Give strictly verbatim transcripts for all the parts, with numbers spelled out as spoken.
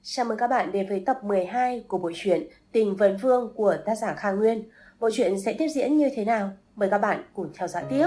Chào mừng các bạn đến với tập mười hai của bộ truyện Tình Vấn Vương của tác giả Kha Nguyên. Bộ truyện sẽ tiếp diễn như thế nào? Mời các bạn cùng theo dõi tiếp.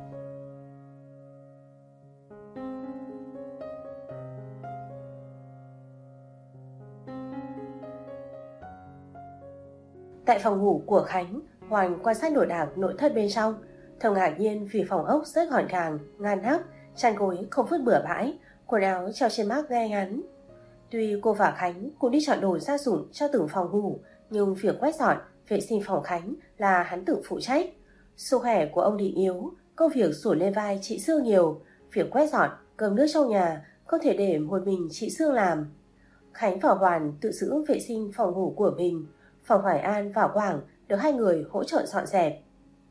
Tại phòng ngủ của Khánh, Hoàn quan sát đồ đạc nội thất bên trong. Thầm ngạc nhiên vì phòng ốc rất gọn gàng, ngăn nắp, chăn gối không vứt bừa bãi, quần áo treo trên mác ngay ngắn. Tuy cô và Khánh cũng đi chọn đồ gia dụng cho từng phòng ngủ, nhưng việc quét dọn, vệ sinh phòng Khánh là hắn tự phụ trách. Sức khỏe của ông Định yếu, công việc sủa lên vai chị Sương nhiều, việc quét dọn, cơm nước trong nhà không thể để một mình chị Sương làm. Khánh và Hoàn tự giữ vệ sinh phòng ngủ của mình, phòng Hoài An và Quảng được hai người hỗ trợ dọn dẹp.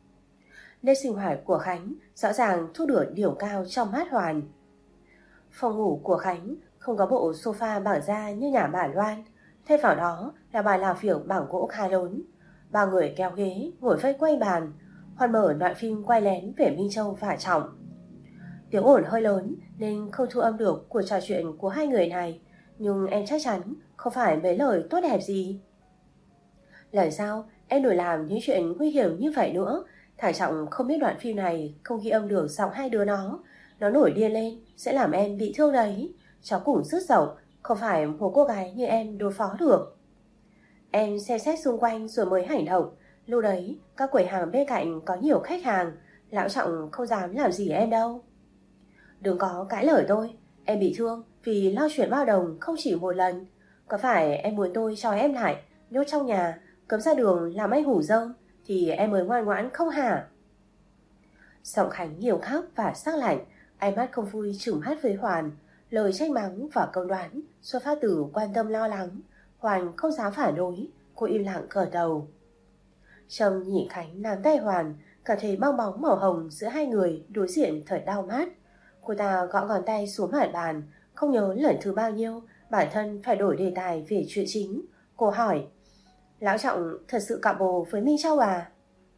Nơi sinh hoạt của Khánh rõ ràng thu được điểm cao trong mắt Hoàn. Phòng ngủ của Khánh không có bộ sofa bằng da như nhà bà Loan, thay vào đó là bàn làm việc bằng gỗ khá lớn. Ba người kéo ghế ngồi vây quanh bàn. Hoàn mở đoạn phim quay lén về Minh Châu và Trọng. Tiếng ồn hơi lớn nên không thu âm được cuộc trò chuyện của hai người này, nhưng em chắc chắn không phải mấy lời tốt đẹp gì. Lần sau em đừng làm những chuyện nguy hiểm như vậy nữa. Thằng Trọng không biết đoạn phim này không ghi âm được giọng hai đứa nó. Nó nổi điên lên sẽ làm em bị thương đấy. Cháu cũng rất giàu, không phải một cô gái như em đối phó được. Em xem xét xung quanh rồi mới hành động. Lúc đấy các quầy hàng bên cạnh có nhiều khách hàng, lão Trọng không dám làm gì em đâu. Đừng có cãi lời tôi. Em bị thương vì lo chuyện bao đồng không chỉ một lần. Có phải em muốn tôi cho em lại, nhốt trong nhà, cấm ra đường làm anh hủ dơm thì em mới ngoan ngoãn không hả? Giọng Khánh nghiêm khắc và sắc lạnh, ánh mắt không vui trừng mắt với Hoàn. Lời trách mắng và câu đoán xuất phát từ quan tâm lo lắng. Hoàn không dám phản đối, cô im lặng gật đầu. Trông nhìn Khánh nắm tay Hoàn, cảm thấy bong bóng màu hồng giữa hai người đối diện thật đau mắt. Cô ta gõ ngón tay xuống mặt bàn, không nhớ lần thứ bao nhiêu bản thân phải đổi đề tài về chuyện chính. Cô hỏi: Lão Trọng thật sự cặp bồ với Minh Châu à?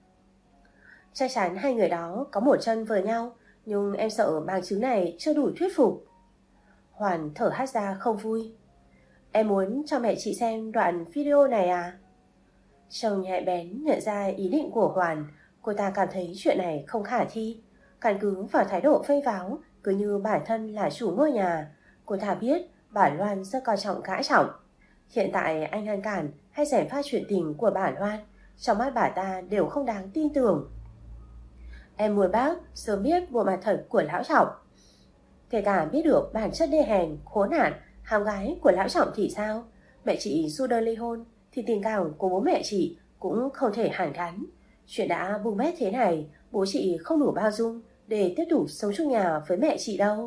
Chắc chắn hai người đó có một chân với nhau, nhưng em sợ bằng chứng này chưa đủ thuyết phục. Hoàn thở hắt ra không vui. Em muốn cho mẹ chị xem đoạn video này à? Trông nhạy bén nhận ra ý định của Hoàn, cô ta cảm thấy chuyện này không khả thi. Căn cứ vào thái độ phây pháo, cứ như bản thân là chủ ngôi nhà. Cô ta biết bà Loan rất coi trọng gã Trọng. Hiện tại anh ngăn cản hay gièm pha chuyện tình của bà Loan, trong mắt bà ta đều không đáng tin tưởng. Em muốn bác sớm biết bộ mặt thật của lão Trọng. Kể cả biết được bản chất đê hèn, khốn nạn, hàm gái của lão Trọng thì sao? Mẹ chị du đơn ly hôn thì tình cảm của bố mẹ chị cũng không thể hàn gắn. Chuyện đã bung bét thế này, bố chị không đủ bao dung để tiếp tục sống chung nhà với mẹ chị đâu.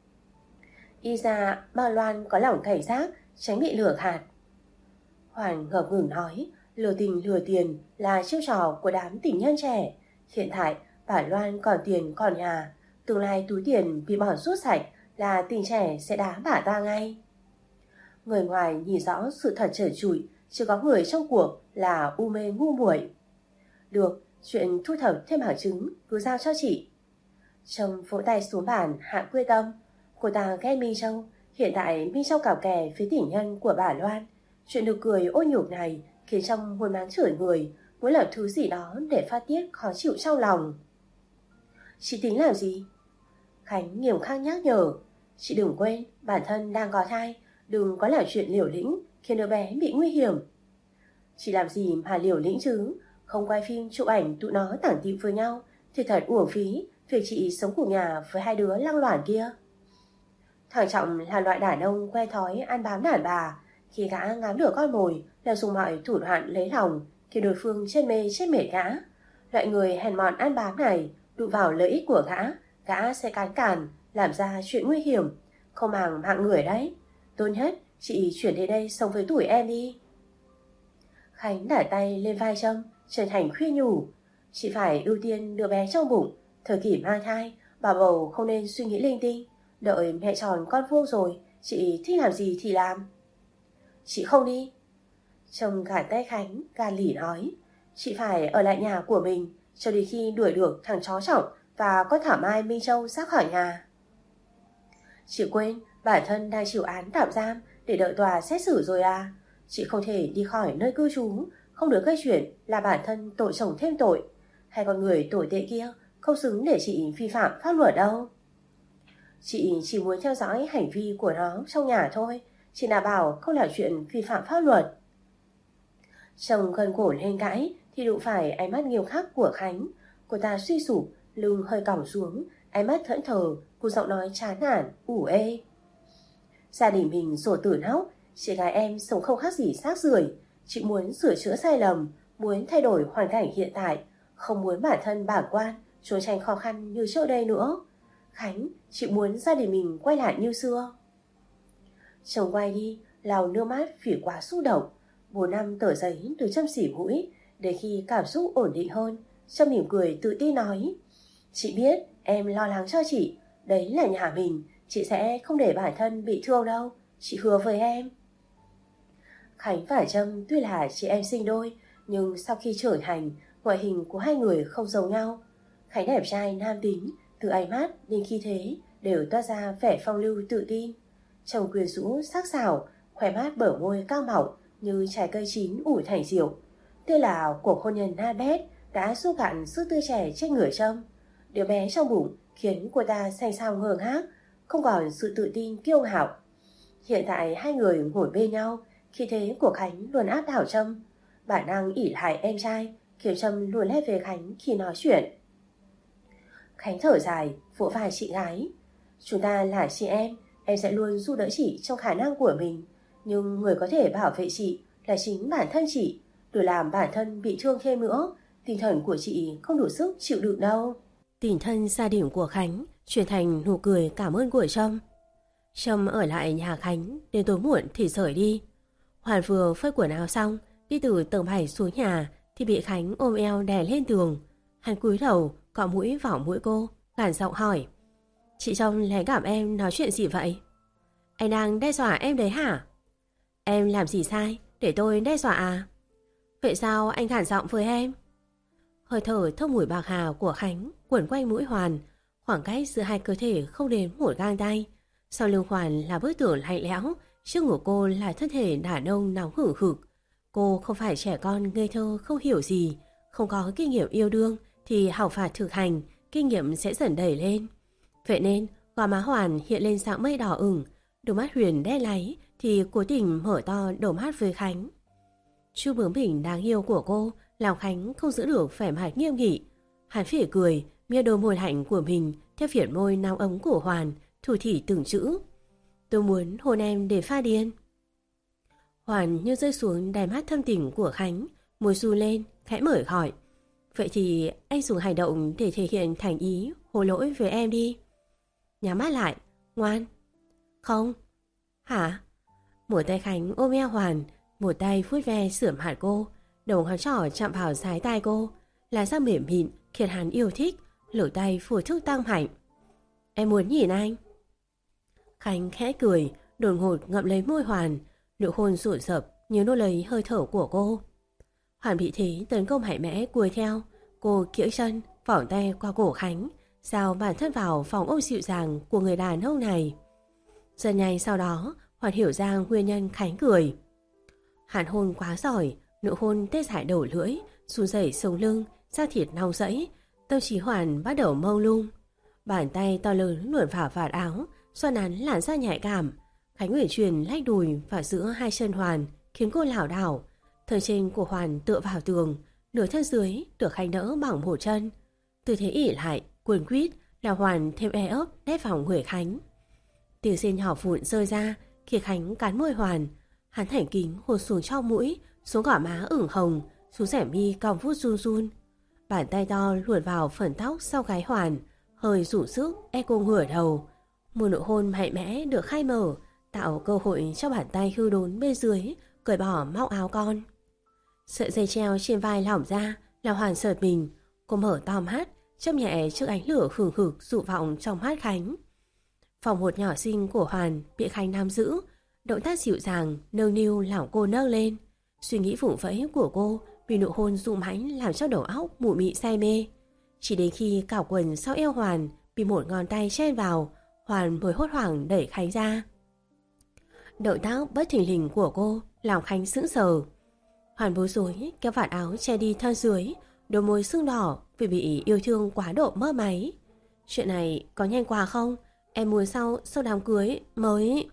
Y ra bà Loan có lòng cảnh giác, tránh bị lừa gạt. Hoàn ngập ngừng nói, lừa tình lừa tiền là chiêu trò của đám tình nhân trẻ. Hiện tại bà Loan còn tiền còn nhà, tương lai túi tiền bị bỏ rút sạch là tình trẻ sẽ đá bà ta ngay. Người ngoài nhìn rõ sự thật trần trụi, chỉ có người trong cuộc là u mê ngu muội. Được, chuyện thu thập thêm bằng chứng cứ giao cho chị. Trông vỗ tay xuống bàn hạ quyết tâm. Cô ta ghét Minh Châu. Hiện tại Minh Châu cào kè phía tình nhân của bà Loan. Chuyện được cười ô nhục này khiến trong muốn mắng chửi người, muốn làm thứ gì đó để phát tiết khó chịu trong lòng. Chị tính làm gì? Khánh nghiêm khắc nhắc nhở. Chị đừng quên bản thân đang có thai, đừng có làm chuyện liều lĩnh khiến đứa bé bị nguy hiểm. Chị làm gì mà liều lĩnh chứ? Không quay phim chụp ảnh tụi nó tảng tịu với nhau thì thật uổng phí việc chị sống cùng nhà với hai đứa lăng loàn kia. Thằng Trọng là loại đàn ông quen thói ăn bám đàn bà. Khi gã ngắm được con mồi là dùng mọi thủ đoạn lấy lòng thì đối phương chết mê chết mệt gã. Loại người hèn mọn ăn bám này đụng vào lợi ích của gã, gã sẽ cán cản làm ra chuyện nguy hiểm, không màng mạng người đấy. Tốt nhất chị chuyển đến đây sống với tuổi em đi. Khánh đả tay lên vai Trâm, chân thành khuyên nhủ. Chị phải ưu tiên đứa bé trong bụng. Thời kỳ mang thai, bà bầu không nên suy nghĩ linh tinh. Đợi mẹ tròn con vuông rồi, chị thích làm gì thì làm. Chị không đi. Trâm gạt tay Khánh, gan lỉ nói. Chị phải ở lại nhà của mình cho đến khi đuổi được thằng chó Trọng và con thảo mai Minh Châu ra khỏi nhà. Chị quên bản thân đang chịu án tạm giam, để đợi tòa xét xử rồi à? Chị không thể đi khỏi nơi cư trú, không được gây chuyện là bản thân tội chồng thêm tội. Hay con người tồi tệ kia không xứng để chị vi phạm pháp luật đâu. Chị chỉ muốn theo dõi hành vi của nó trong nhà thôi. Chị đảm bảo không là chuyện vi phạm pháp luật. Chồng gần cổ lên cãi thì đụng phải ánh mắt nghiêm khắc của Khánh. Cô ta suy sụp, lưng hơi còng xuống, ánh mắt thẫn thờ, cùng giọng nói chán nản, ủ ê. Gia đình mình rồi tử nóc, chị gái em sống không khác gì xác rưởi. Chị muốn sửa chữa sai lầm, muốn thay đổi hoàn cảnh hiện tại, không muốn bản thân bảng quan, trốn tránh khó khăn như trước đây nữa. Khánh, chị muốn gia đình mình quay lại như xưa. Chồng quay đi, lau nước mắt vì quá xúc động. Bốn năm tờ giấy được châm xỉ mũi, để khi cảm xúc ổn định hơn, Trâm mỉm cười tự tin nói: Chị biết em lo lắng cho chị, đấy là nhà mình, chị sẽ không để bản thân bị thương đâu, chị hứa với em. Khánh và Trâm tuy là chị em sinh đôi, nhưng sau khi trưởng thành, ngoại hình của hai người không giống nhau. Khánh đẹp trai nam tính, từ ánh mắt đến khí thế đều toát ra vẻ phong lưu tự tin. Trông quyến rũ sắc sảo, khóe mắt bở môi cao mọng như trái cây chín ủi thành rượu. Tên là cuộc hôn nhân na bét đã xua cạn sức tươi trẻ trên người Trâm. Đứa bé trong bụng khiến cô ta xanh xao ngơ ngác, không còn sự tự tin kiêu ngạo. Hiện tại hai người ngồi bên nhau, khí thế của Khánh luôn áp đảo Trâm. Bản năng ỷ lại em trai khiến Trâm luôn lép về Khánh khi nói chuyện. Khánh thở dài, vỗ vai chị gái: Chúng ta là chị em, em sẽ luôn giúp đỡ chị trong khả năng của mình. Nhưng người có thể bảo vệ chị là chính bản thân chị. Đừng làm bản thân bị thương thêm nữa. Tinh thần của chị không đủ sức chịu đựng đâu. Tình thân gia đình của Khánh chuyển thành nụ cười cảm ơn của Trâm. Trâm ở lại nhà Khánh đến tối muộn thì rời đi. Hoàn vừa phơi quần áo xong, đi từ tầng bảy xuống nhà thì bị Khánh ôm eo đè lên tường. Hắn cúi đầu cọ mũi vào mũi cô, gằn giọng hỏi: Chị Trông lén gặp em nói chuyện gì vậy? Anh đang đe dọa em đấy hả? Em làm gì sai để tôi đe dọa à? Vậy sao anh gằn giọng với em? Hơi thở thơm mùi bạc hà của Khánh quẩn quanh mũi Hoàn, khoảng cách giữa hai cơ thể không đến một gang tay. Sau lưng Hoàn là bức tường lạnh lẽo, trước ngực cô là thân thể đàn ông nóng hừng hực. Cô không phải trẻ con ngây thơ không hiểu gì, không có kinh nghiệm yêu đương thì học phạt thực hành, kinh nghiệm sẽ dần đẩy lên. Vậy nên gò má Hoàn hiện lên dạng mây đỏ ửng, đôi mắt Huyền đen láy thì cố tình mở to đổ mắt với Khánh. Chú bướng bỉnh đáng yêu của cô làm Khánh không giữ được vẻ mặt nghiêm nghị. Hắn phỉ cười, mia đôi môi hạnh của mình theo phiền môi nóng ấm của Hoàn, thủ thỉ từng chữ: Tôi muốn hôn em để pha điên. Hoàn như rơi xuống đáy mắt thâm tình của Khánh, môi ru lên, khẽ mở hỏi: Vậy thì anh dùng hành động để thể hiện thành ý hối lỗi với em đi. Nhắm mắt lại, ngoan. Không. Hả? Một tay Khánh ôm eo Hoàn, một tay vuốt ve sửa mặt cô, đầu ngón trỏ chạm vào sái tai cô, là da mềm mịn khiến hắn yêu thích, lửa tay phủ thức tăng mạnh. Em muốn nhìn anh. Khánh khẽ cười, đột ngột ngậm lấy môi Hoàn, nụ hôn rụn rập như nô lấy hơi thở của cô. Hoàn bị thế tấn công mạnh mẽ cùi theo, cô kiễng chân, vòng tay qua cổ Khánh, sao bản thân vào phòng ôm dịu dàng của người đàn ông này. Dần nhanh sau đó, Hoàn hiểu ra nguyên nhân Khánh cười. Hắn hôn quá giỏi, nụ hôn tê dại đầu lưỡi, run rẩy sống lưng, da thịt nóng rẫy, tâm trí Hoàn bắt đầu mông lung. Bàn tay to lớn luồn vào vạt áo, xoa nắn làn da nhạy cảm. Khánh uyển chuyển lách đùi vào giữa hai chân Hoàn, khiến cô lảo đảo. Thân trên của Hoàn tựa vào tường, nửa thân dưới được Khánh đỡ bằng một chân. Tư thế ỉ lại, cuồn quýt là Hoàn thêm e ấp nép vào người Khánh. Tiếng rên nhỏ vụn rơi ra khi Khánh cắn môi Hoàn. Hắn thành kính hôn xuống trong mũi, xuống gò má ửng hồng, xuống rẻ mi cong vút run run. Bàn tay to luồn vào phần tóc sau gáy Hoàn, hơi rủ sức ép cô ngửa đầu. Một nụ hôn mạnh mẽ được khai mở, tạo cơ hội cho bàn tay hư đốn bên dưới cởi bỏ móc áo con. Sợi dây treo trên vai lỏng ra là Hoàn sợt mình. Cô mở to mắt, châm nhẹ trước ánh lửa hừng hực dụ vọng trong mắt Khánh. Phòng hột nhỏ xinh của Hoàn bị Khánh nắm giữ, động tác dịu dàng nâng niu làm cô nâng lên. Suy nghĩ vùng vẫy của cô vì nụ hôn dụ mãnh làm cho đầu óc mụ mị say mê. Chỉ đến khi cào quần sau eo Hoàn bị một ngón tay chen vào, Hoàn mới hốt hoảng đẩy Khánh ra. Động tác bất thình lình của cô làm Khánh sững sờ. Hoàn bối rối kéo vạt áo che đi thân dưới, đôi môi sưng đỏ vì bị yêu thương quá độ mơ máy. Chuyện này có nhanh quá không? Em muốn sau sau đám cưới mới...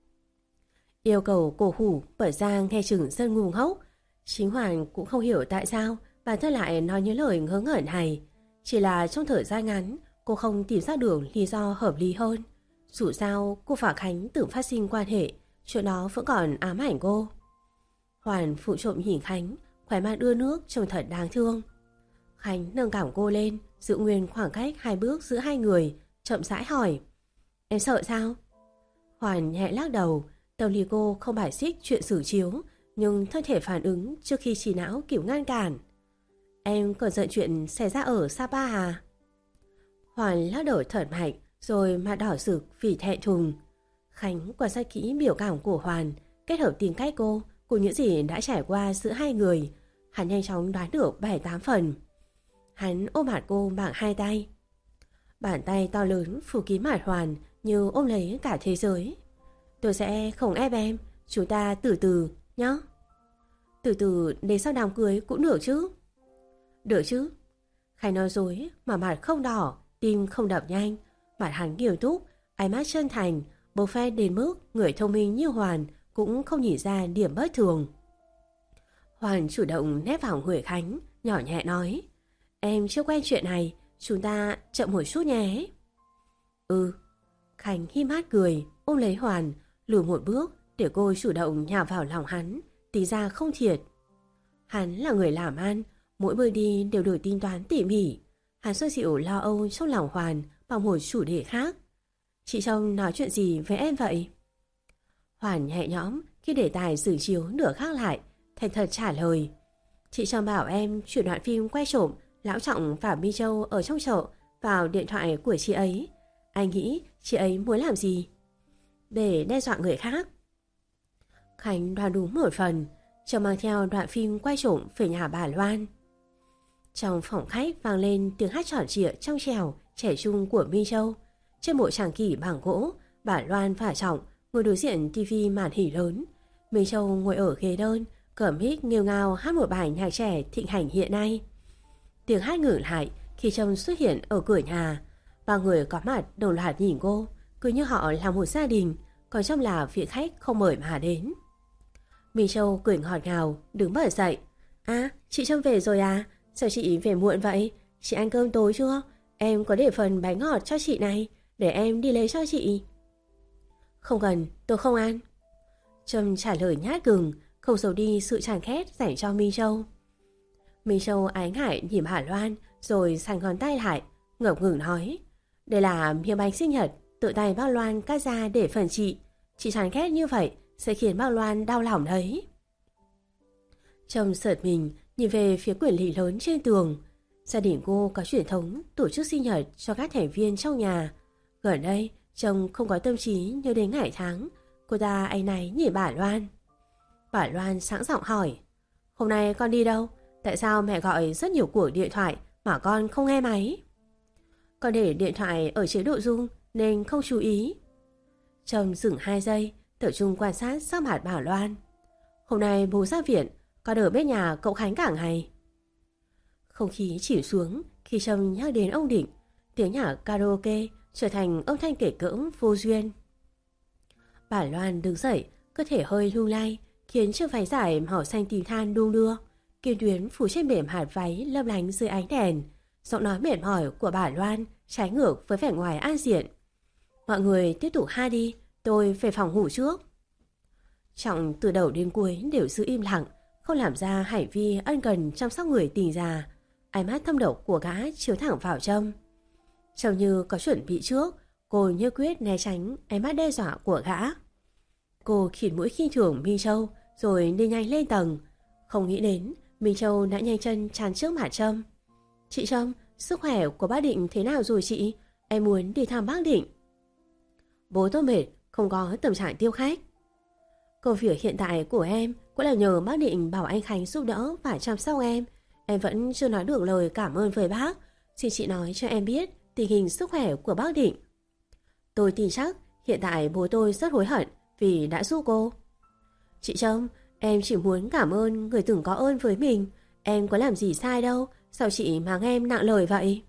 Yêu cầu cổ hủ bởi ra nghe chừng rất ngu ngốc. Chính Hoàn cũng không hiểu tại sao bản thân lại nói những lời ngớ ngẩn này. Chỉ là trong thời gian ngắn cô không tìm ra được lý do hợp lý hơn. Dù sao cô và Khánh từng phát sinh quan hệ, chuyện đó vẫn còn ám ảnh cô. Hoàn phụ trộm nhìn Khánh, khóe mắt đưa nước trông thật đáng thương. Khánh nâng cảm cô lên, giữ nguyên khoảng cách hai bước giữa hai người, chậm rãi hỏi: Em sợ sao? Hoàn nhẹ lắc đầu. Tâm lý cô không bài xích chuyện xử chiếu, nhưng thân thể phản ứng trước khi trí não kiểu ngăn cản. Em còn giận chuyện xảy ra ở Sapa à? Hoàn lắc đầu thở mạnh, rồi mặt đỏ rực vì thẹn thùng. Khánh quan sát kỹ biểu cảm của Hoàn, kết hợp tính cách cô cùng những gì đã trải qua giữa hai người, hắn nhanh chóng đoán được bảy tám phần. Hắn ôm mặt cô bằng hai tay. Bàn tay to lớn phủ kín mặt Hoàn như ôm lấy cả thế giới. Tôi sẽ không ép em, chúng ta từ từ nhé. Từ từ đến sau đám cưới cũng được chứ? Được chứ. Khánh nói dối mà mặt không đỏ, tim không đập nhanh. Mặt hắn nghiêm túc, ánh mắt chân thành, bộc phát đến mức người thông minh như Hoàn cũng không nhìn ra điểm bất thường. Hoàn chủ động nép vào người Khánh, nhỏ nhẹ nói: Em chưa quen chuyện này, chúng ta chậm một chút nhé. Ừ. Khánh hi mắt cười, ôm lấy Hoàn, lùi một bước để cô chủ động nhào vào lòng hắn, tính ra không thiệt. Hắn là người làm ăn, mỗi bước đi đều được tính toán tỉ mỉ. Hắn xoa dịu lo âu trong lòng Hoàn bằng một chủ đề khác. Chị Trông nói chuyện gì với em vậy? Hoàn nhẹ nhõm khi để tài xử chiếu nửa khác lại, thành thật trả lời: Chị Trông bảo em chuyển đoạn phim quay trộm Lão Trọng và Mi Châu ở trong chợ vào điện thoại của chị ấy. Anh nghĩ chị ấy muốn làm gì? Để đe dọa người khác. Khánh đoán đúng một phần, Châu mang theo đoạn phim quay trộm về nhà bà Loan. Trong phòng khách vang lên tiếng hát tròn trịa trong trèo trẻ trung của Mi Châu. Trên bộ tràng kỷ bằng gỗ, bà Loan và Trọng ngồi đối diện tivi màn hình lớn. Mi Châu ngồi ở ghế đơn, cẩm hít nghêu ngao hát một bài nhạc trẻ thịnh hành hiện nay. Tiếng hát ngừng lại khi Trông xuất hiện ở cửa nhà. Ba người có mặt đồng loạt nhìn cô, cứ như họ là một gia đình, còn Trông là vị khách không mời mà đến. Mi Châu cười ngọt ngào, đứng bật dậy: À, chị Trông về rồi à? Sao chị về muộn vậy? Chị ăn cơm tối chưa? Em có để phần bánh ngọt cho chị này, để em đi lấy cho chị. Không cần, tôi không ăn. Trâm trả lời nhát gừng, không giấu đi sự chán ghét dành cho Mi Châu. Mi Châu ái ngại nhìn Hà Loan, rồi sành ngón tay lại, ngập ngừng nói: Đây là miếng bánh sinh nhật tự tay bác Loan cắt ra để phần chị. Chị chán ghét như vậy sẽ khiến bác Loan đau lòng đấy. Trâm sợt mình nhìn về phía quyển lý lớn trên tường. Gia đình cô có truyền thống tổ chức sinh nhật cho các thành viên trong nhà. Gần đây Trông không có tâm trí nhớ đến ngày tháng. Cô ta áy náy nhìn bà Loan. Bà Loan sẵn giọng hỏi: Hôm nay con đi đâu? Tại sao mẹ gọi rất nhiều cuộc điện thoại mà con không nghe máy? Con để điện thoại ở chế độ rung nên không chú ý. Trông dừng hai giây, tập trung quan sát sắc mặt bà Loan. Hôm nay bố ra viện, con ở bên nhà cậu Khánh cả ngày. Không khí chìm xuống khi Trâm nhắc đến ông Định. Tiếng nhạc karaoke trở thành âm thanh kể cỡm vô duyên. Bà Loan đứng dậy, cơ thể hơi lung lay, khiến chiếc váy dài màu xanh tím than đung đưa. Kim tuyến phủ trên bề hạt váy lấp lánh dưới ánh đèn. Giọng nói mệt mỏi của bà Loan trái ngược với vẻ ngoài an diện. Mọi người tiếp tục hát đi, tôi về phòng ngủ trước. Trọng từ đầu đến cuối đều giữ im lặng, không làm ra hành vi ân cần chăm sóc người tình già. Ánh mắt thâm độc của gã chiếu thẳng vào Trâm. Trông như có chuẩn bị trước, cô như quyết né tránh ánh mắt đe dọa của gã. Cô khịt mũi khinh thường Mi Châu rồi đi nhanh lên tầng. Không nghĩ đến Mi Châu đã nhanh chân tràn trước mặt Trâm. Chị Trâm, sức khỏe của bác Định thế nào rồi chị? Em muốn đi thăm bác Định. Bố tôi mệt, không có tâm trạng tiêu khách. Công việc hiện tại của em cũng là nhờ bác Định bảo anh Khánh giúp đỡ và chăm sóc em. Em vẫn chưa nói được lời cảm ơn với bác. Xin chị nói cho em biết tình hình sức khỏe của bác Định. Tôi tin chắc hiện tại bố tôi rất hối hận vì đã giúp cô. Chị Trâm, em chỉ muốn cảm ơn người từng có ơn với mình. Em có làm gì sai đâu, sao chị mang em nặng lời vậy?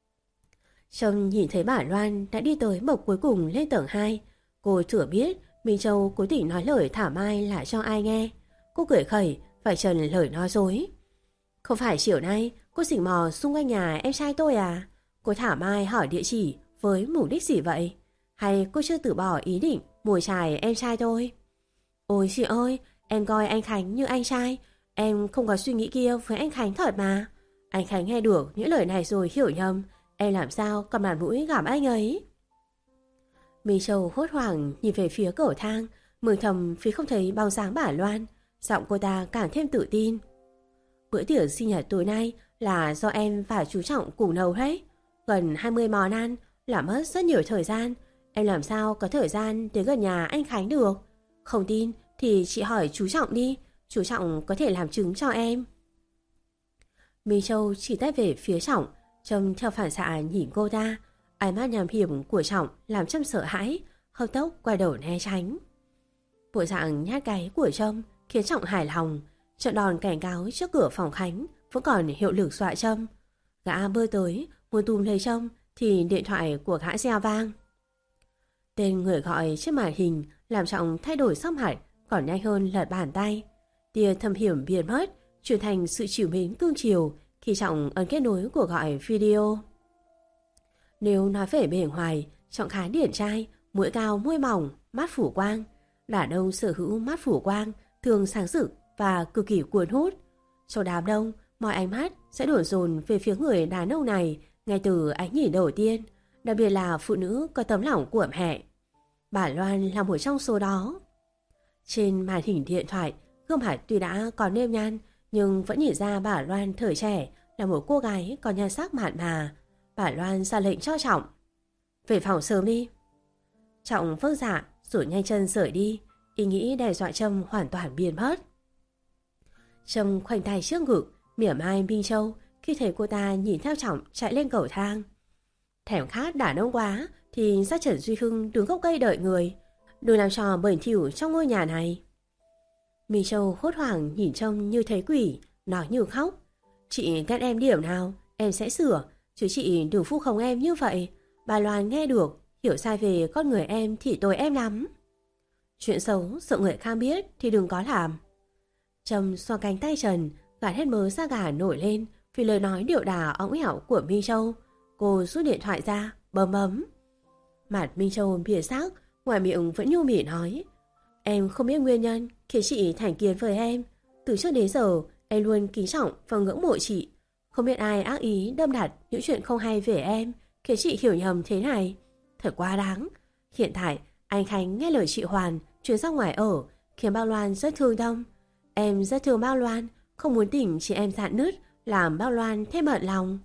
Trâm nhìn thấy bà Loan đã đi tới bậc cuối cùng lên tầng hai. Cô thừa biết Minh Châu cố tình nói lời thảo mai lại cho ai nghe. Cô cười khẩy, phải trần lời nói dối. Không phải chiều nay cô xỉnh mò xung quanh nhà em trai tôi à? Cô thảo mai hỏi địa chỉ với mục đích gì vậy? Hay cô chưa từ bỏ ý định mồi chài em trai tôi? Ôi chị ơi, em coi anh Khánh như anh trai. Em không có suy nghĩ kia với anh Khánh thật mà. Anh Khánh nghe được những lời này rồi hiểu nhầm. Em làm sao còn mặt mũi gặp anh ấy? Minh Châu hốt hoảng nhìn về phía cầu thang, mừng thầm vì không thấy bóng dáng bà Loan. Giọng cô ta càng thêm tự tin. Bữa tiệc sinh nhật tối nay là do em và chú Trọng cùng nấu đấy. Gần hai mươi món ăn, làm mất rất nhiều thời gian. Em làm sao có thời gian đến gần nhà anh Khánh được? Không tin thì chị hỏi chú Trọng đi, chú Trọng có thể làm chứng cho em. Minh Châu chỉ tay về phía Trọng, Trâm theo phản xạ nhìn cô ta. Ánh mắt nham hiểm của Trọng làm Trâm sợ hãi, hấp tốc quay đầu né tránh. Bộ dạng nhát gáy của Trâm khiến Trọng hài lòng. Trận đòn cảnh cáo trước cửa phòng Khánh vẫn còn hiệu lực dọa Trâm. Gã bơi tới muốn túm lấy Trâm thì điện thoại của gã reo vang. Tên người gọi trên màn hình làm Trọng thay đổi sắc mặt còn nhanh hơn lật bàn tay. Tia thâm hiểm biến mất, chuyển thành sự trìu mến cương chiều khi Trọng ấn kết nối cuộc gọi video. Nếu nói về bề ngoài, Trọng khá điển trai, mũi cao môi mỏng, mắt phủ quang. Đàn ông sở hữu mắt phủ quang thường sáng rực và cực kỳ cuốn hút. Trong đám đông, mọi ánh mắt sẽ đổ dồn về phía người đàn ông này ngay từ ánh nhìn đầu tiên, đặc biệt là phụ nữ có tấm lòng của mẹ. Bà Loan là một trong số đó. Trên màn hình điện thoại, gương mặt tuy đã còn nếp nhăn nhưng vẫn nhìn ra bà Loan thời trẻ là một cô gái có nhan sắc mặn mà. Bà Loan ra lệnh cho Trọng. Về phòng sớm đi. Trọng vâng dạ rồi nhanh chân rời đi, ý nghĩ đe dọa Trâm hoàn toàn biến mất. Trâm khoanh tay trước ngực, mỉa mai Minh Châu khi thấy cô ta nhìn theo Trọng chạy lên cầu thang. Thèm khát đàn ông quá thì ra Trần Duy Hưng đứng gốc cây đợi người, đừng làm trò bẩn thỉu trong ngôi nhà này. Minh Châu hốt hoảng nhìn Trâm như thấy quỷ, nói như khóc. Chị ghét em điểm nào, em sẽ sửa, chứ chị đừng phu khống em như vậy. Bà Loan nghe được, hiểu sai về con người em thì tội em lắm. Chuyện xấu sợ người khác biết thì đừng có làm. Trâm xoa cánh tay Trần, gạt hết mớ da gà nổi lên vì lời nói điệu đà óng ẻo của Minh Châu. Cô rút điện thoại ra, bấm bấm. Mặt Minh Châu biến sắc, ngoài miệng vẫn nhu mỉ nói. Em không biết nguyên nhân khiến chị thành kiến với em. Từ trước đến giờ em luôn kính trọng và ngưỡng mộ chị. Không biết ai ác ý đâm đặt những chuyện không hay về em khiến chị hiểu nhầm thế này. Thật quá đáng. Hiện tại anh Khánh nghe lời chị Hoàn chuyển ra ngoài ở khiến Bao Loan rất thương tâm. Em rất thương Bao Loan, không muốn tỉnh chị em dạn nứt làm Bao Loan thêm bận lòng.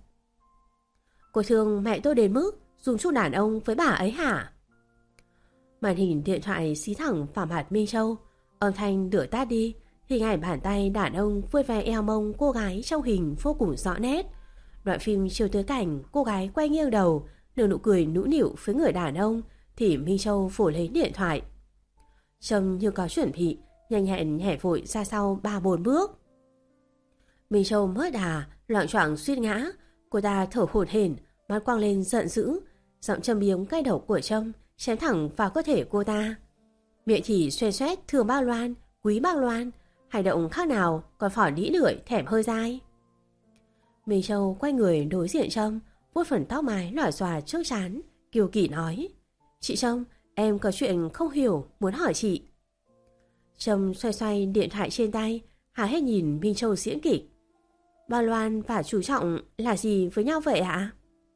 Cô thương mẹ tôi đến mức dùng chút đàn ông với bà ấy hả? Màn hình điện thoại xí thẳng vào mặt Minh Châu, âm thanh đửa tát đi, hình ảnh bàn tay đàn ông vuốt ve eo mông cô gái trong hình vô cùng rõ nét. Đoạn phim chiếu tới cảnh cô gái quay nghiêng đầu, nở nụ cười nũng nịu với người đàn ông thì Minh Châu phủ lấy điện thoại. Trông như có chuẩn bị, nhanh nhẹn nhảy vội ra sau ba bốn bước. Minh Châu mất đà, loạng choạng suýt ngã. Cô ta thở hổn hển, mắt quang lên giận dữ, giọng châm biếng cái đầu của Trâm chém thẳng vào cơ thể cô ta. Miệng thì xoe xoét thương Bao Loan, quý Bao Loan, hành động khác nào còn phỏ đĩ lưỡi thèm hơi dai. Minh Châu quay người đối diện Trâm, vuốt phần tóc mái lòa xòa trước trán, kiêu kỳ nói: Chị Trâm, em có chuyện không hiểu muốn hỏi chị. Trâm xoay xoay điện thoại trên tay, há hết nhìn Minh Châu diễn kịch. Bao Loan và chú Trọng là gì với nhau vậy ạ?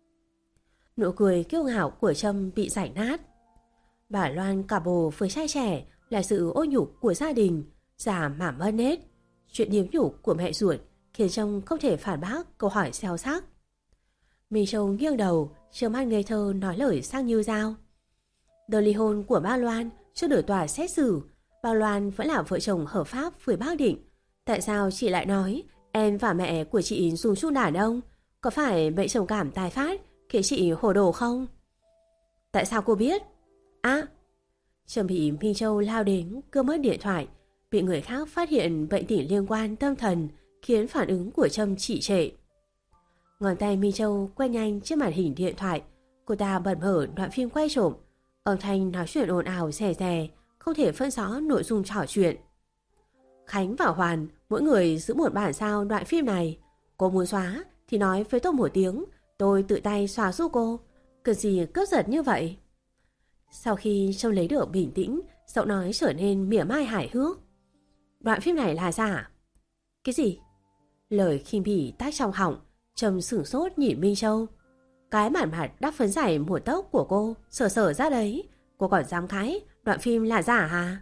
Nụ cười kiêu ngạo của Trâm bị rải nát. Bà Loan cả bồ với trai trẻ là sự ô nhục của gia đình, già mà mất nết. Chuyện điếm nhục của mẹ ruột khiến Trâm không thể phản bác câu hỏi xéo xác. Minh Châu nghiêng đầu, trơ mắt ngây thơ nói lời sang như dao. Đơn ly hôn của Bao Loan chưa được tòa xét xử, Bao Loan vẫn là vợ chồng hợp pháp với bác Định. Tại sao chị lại nói em và mẹ của chị dùng chung đàn ông? Có phải bệnh trầm cảm tái phát khiến chị hồ đồ không? Tại sao cô biết? À, Trầm bị Minh Châu lao đến cướp mất điện thoại, bị người khác phát hiện bệnh tình liên quan tâm thần, khiến phản ứng của Trâm trì trệ. Ngón tay Minh Châu quay nhanh trên màn hình điện thoại, cô ta bật mở đoạn phim quay trộm, âm thanh nói chuyện ồn ào rè rè, không thể phân rõ nội dung trò chuyện. Khánh và Hoàn mỗi người giữ một bản sao đoạn phim này, cô muốn xóa thì nói với tôi một tiếng, tôi tự tay xóa giúp cô, cần gì cướp giật như vậy. Sau khi Trâm lấy được bình tĩnh, giọng nói trở nên mỉa mai hài hước. Đoạn phim này là giả? Cái gì? Lời khinh bỉ tát trong họng, Trâm sửng sốt nhìn Minh Châu. Cái bản mặt đắp phấn giải một tốc của cô sở sở ra đấy, cô còn dám cãi đoạn phim là giả hả?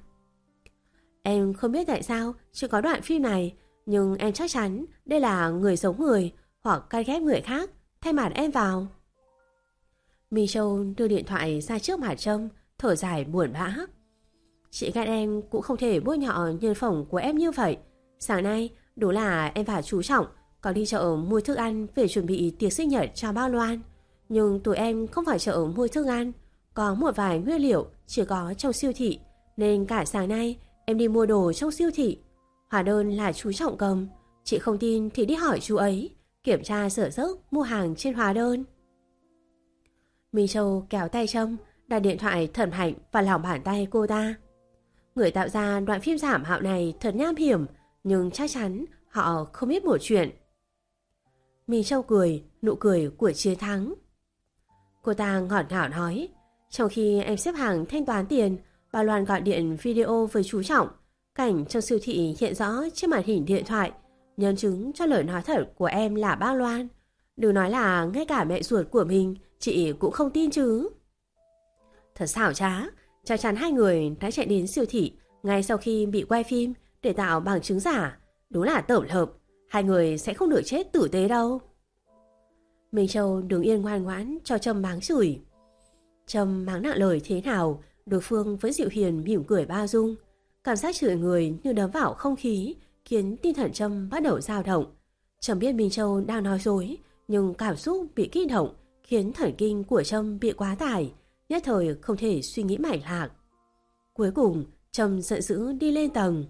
Em không biết tại sao chưa có đoạn phim này, nhưng em chắc chắn đây là người giống người hoặc cay ghép người khác thay mặt em vào. Minh Châu đưa điện thoại ra trước mặt Trâm, thở dài buồn bã. Chị ghét em cũng không thể bôi nhọ nhân phẩm của em như vậy. Sáng nay đúng là em và chú Trọng có đi chợ mua thức ăn về chuẩn bị tiệc sinh nhật cho Bao Loan, nhưng tụi em không phải chợ mua thức ăn, có một vài nguyên liệu chỉ có trong siêu thị, nên cả sáng nay em đi mua đồ trong siêu thị. Hóa đơn là chú Trọng cầm, chị không tin thì đi hỏi chú ấy, kiểm tra sở dốc mua hàng trên hóa đơn. Minh Châu kéo tay Trâm, đặt điện thoại thần hạnh vào lòng bàn tay cô ta. Người tạo ra đoạn phim giả mạo này thật nham hiểm, nhưng chắc chắn họ không biết một chuyện. Minh Châu cười, nụ cười của chiến thắng. Cô ta ngọt ngào nói, trong khi em xếp hàng thanh toán tiền, Bao Loan gọi điện video với chú Trọng. Cảnh trong siêu thị hiện rõ trên màn hình điện thoại, nhân chứng cho lời nói thật của em là Bao Loan. Đừng nói là ngay cả mẹ ruột của mình chị cũng không tin chứ. Thật xảo trá, chắc chắn hai người đã chạy đến siêu thị ngay sau khi bị quay phim để tạo bằng chứng giả. Đúng là tởm lợp, hai người sẽ không được chết tử tế đâu. Minh Châu đứng yên ngoan ngoãn cho Trâm mắng chửi. Trâm mắng nặng lời thế nào, đối phương vẫn dịu hiền mỉm cười bao dung. Cảm giác chửi người như đấm vào không khí, khiến tinh thần Trâm bắt đầu dao động. Trâm biết Minh Châu đang nói dối, nhưng cảm xúc bị kích động khiến thần kinh của Trâm bị quá tải, nhất thời không thể suy nghĩ mạch lạc. Cuối cùng Trâm giận dữ đi lên tầng.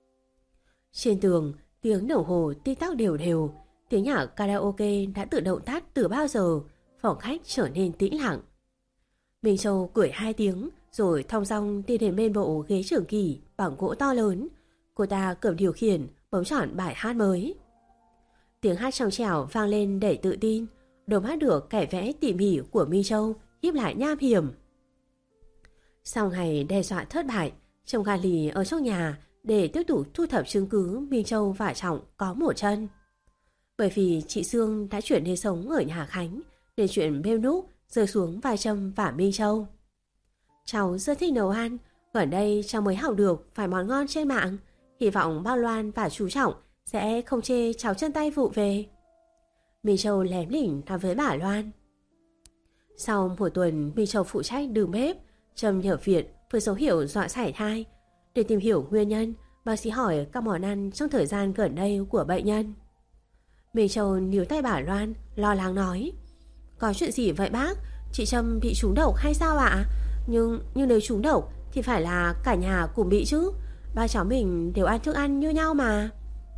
Trên tường tiếng đồng hồ tik tắc đều đều, tiếng nhạc karaoke đã tự động tắt từ bao giờ, phòng khách trở nên tĩnh lặng. Minh Châu cười hai tiếng rồi thong dong đi đến bên bộ ghế trưởng kỳ bằng gỗ to lớn. Cô ta cầm điều khiển bấm chọn bài hát mới. Tiếng hát trong trẻo vang lên đầy tự tin, đôi mắt được kẻ vẽ tỉ mỉ của Minh Châu híp lại nham hiểm. Sau ngày đe dọa thất bại, chồng gà lì ở trong nhà để tiếp tục thu thập chứng cứ Minh Châu và Trọng có một chân. Bởi vì chị Sương đã chuyển đến sống ở nhà Khánh, nên chuyện bêu núc rơi xuống vai Trâm và Minh Châu. Cháu rất thích nấu ăn, gần đây cháu mới học được vài món ngon trên mạng, hy vọng Bao Loan và chú Trọng sẽ không chê cháu chân tay vụ về. Minh Châu lém lỉnh nói với bà Loan. Sau một tuần Minh Châu phụ trách đường bếp, Trâm nhập viện với dấu hiệu dọa sảy thai. Để tìm hiểu nguyên nhân, bác sĩ hỏi các món ăn trong thời gian gần đây của bệnh nhân. Minh Châu níu tay bà Loan, lo lắng nói. Có chuyện gì vậy bác? Chị Trâm bị trúng độc hay sao ạ? Nhưng, nhưng nếu trúng độc thì phải là cả nhà cùng bị chứ. Ba cháu mình đều ăn thức ăn như nhau mà.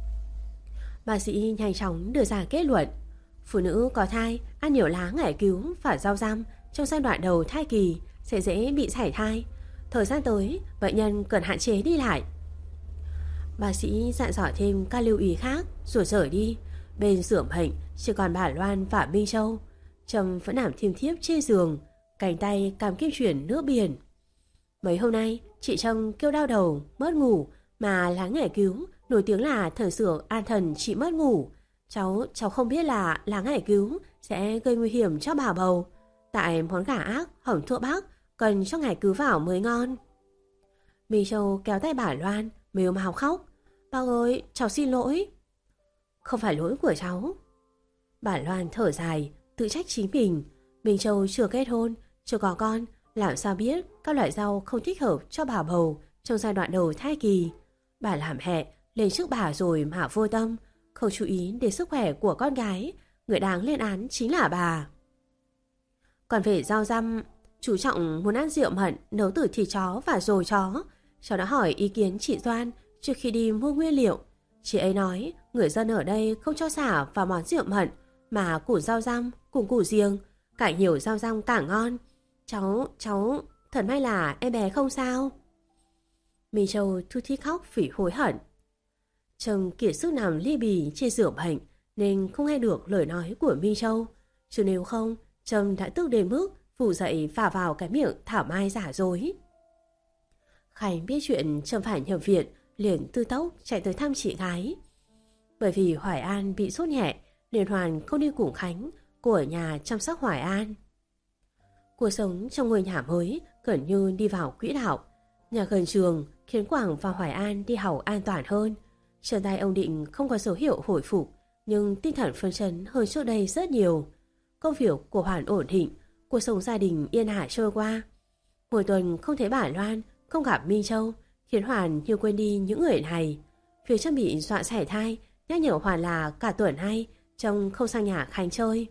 Bác sĩ nhanh chóng đưa ra kết luận. Phụ nữ có thai ăn nhiều lá ngải cứu và rau răm trong giai đoạn đầu thai kỳ sẽ dễ bị sảy thai. Thời gian tới, bệnh nhân cần hạn chế đi lại. Bác sĩ dặn dò thêm các lưu ý khác rồi rời đi. Bên giường bệnh chỉ còn bà Loan và Minh Châu. Trâm vẫn nằm thiêm thiếp trên giường, cánh tay cầm kim chuyển nước biển. Mấy hôm nay chị Trâm kêu đau đầu, mất ngủ, mà lá ngải cứu nổi tiếng là thần dược an thần trị mất ngủ. Cháu cháu không biết là lá ngải cứu sẽ gây nguy hiểm cho bà bầu. Tại món gà ác hỏng thuốc bắc cần cho ngải cứu vào mới ngon. Minh Châu kéo tay bà Loan, mếu máo khóc. Bà ơi, cháu xin lỗi. Không phải lỗi của cháu. Bà Loan thở dài, tự trách chính mình. Minh Châu chưa kết hôn, chưa có con, làm sao biết các loại rau không thích hợp cho bà bầu trong giai đoạn đầu thai kỳ. Bà làm hẹ lên trước bà rồi mà vô tâm, không chú ý đến sức khỏe của con gái. Người đáng lên án chính là bà. Còn về rau răm, Chú Trọng muốn ăn rượu mận nấu từ thịt chó và rồi chó. Cháu đã hỏi ý kiến chị Doan trước khi đi mua nguyên liệu. Chị ấy nói người dân ở đây không cho xả vào món rượu mận mà củ rau răm cùng củ riêng, cải nhiều rau răm càng ngon. Cháu, cháu, thật may là em bé không sao. Minh Châu thu thi khóc vì hối hận. Chồng kiệt sức nằm li bì trên giường bệnh nên không nghe được lời nói của Minh Châu. Chứ nếu không, chồng đã tức đến mức phủ dậy phả vào cái miệng thảo mai giả dối. Khánh biết chuyện Trâm phải nhập viện, liền tư tốc chạy tới thăm chị gái. Bởi vì Hoài An bị sốt nhẹ nên Hoàn không đi cùng Khánh, cô ở nhà chăm sóc Hoài An. Cuộc sống trong ngôi nhà mới gần như đi vào quỹ đạo. Nhà gần trường khiến Quảng và Hoài An đi học an toàn hơn. Chân tay ông Định không có dấu hiệu hồi phục, nhưng tinh thần phấn chấn hơn trước đây rất nhiều. Công việc của Hoàn ổn định, cuộc sống gia đình yên ả trôi qua. Mỗi tuần không thấy bà Loan, không gặp Minh Châu, khiến Hoàn như quên đi những người này. Việc Trâm bị dọa sảy thai nhắc nhở Hoàn là cả tuần nay trông không sang nhà Khánh chơi.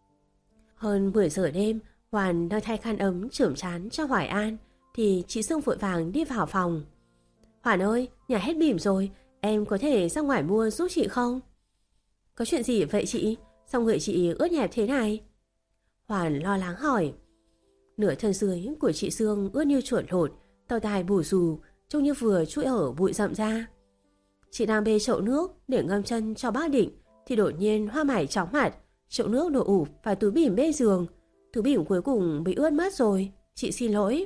Hơn mười giờ đêm, Hoàn đang thay khăn ấm chườm trán cho Hoài An thì chị Sương vội vàng đi vào phòng. Hoàn ơi, nhà hết bỉm rồi, em có thể ra ngoài mua giúp chị không? Có chuyện gì vậy chị? Sao người chị ướt nhẹp thế này? Hoàn lo lắng hỏi. Nửa thân dưới của chị Sương ướt như chuột lột, tao tai bù xù, trông như vừa chui ở bụi rậm ra. Chị đang bê chậu nước để ngâm chân cho bác Định thì đột nhiên hoa mải chóng mặt, chậu nước đổ ụp vào túi bỉm bên giường. Túi bỉm cuối cùng bị ướt mất rồi, chị xin lỗi.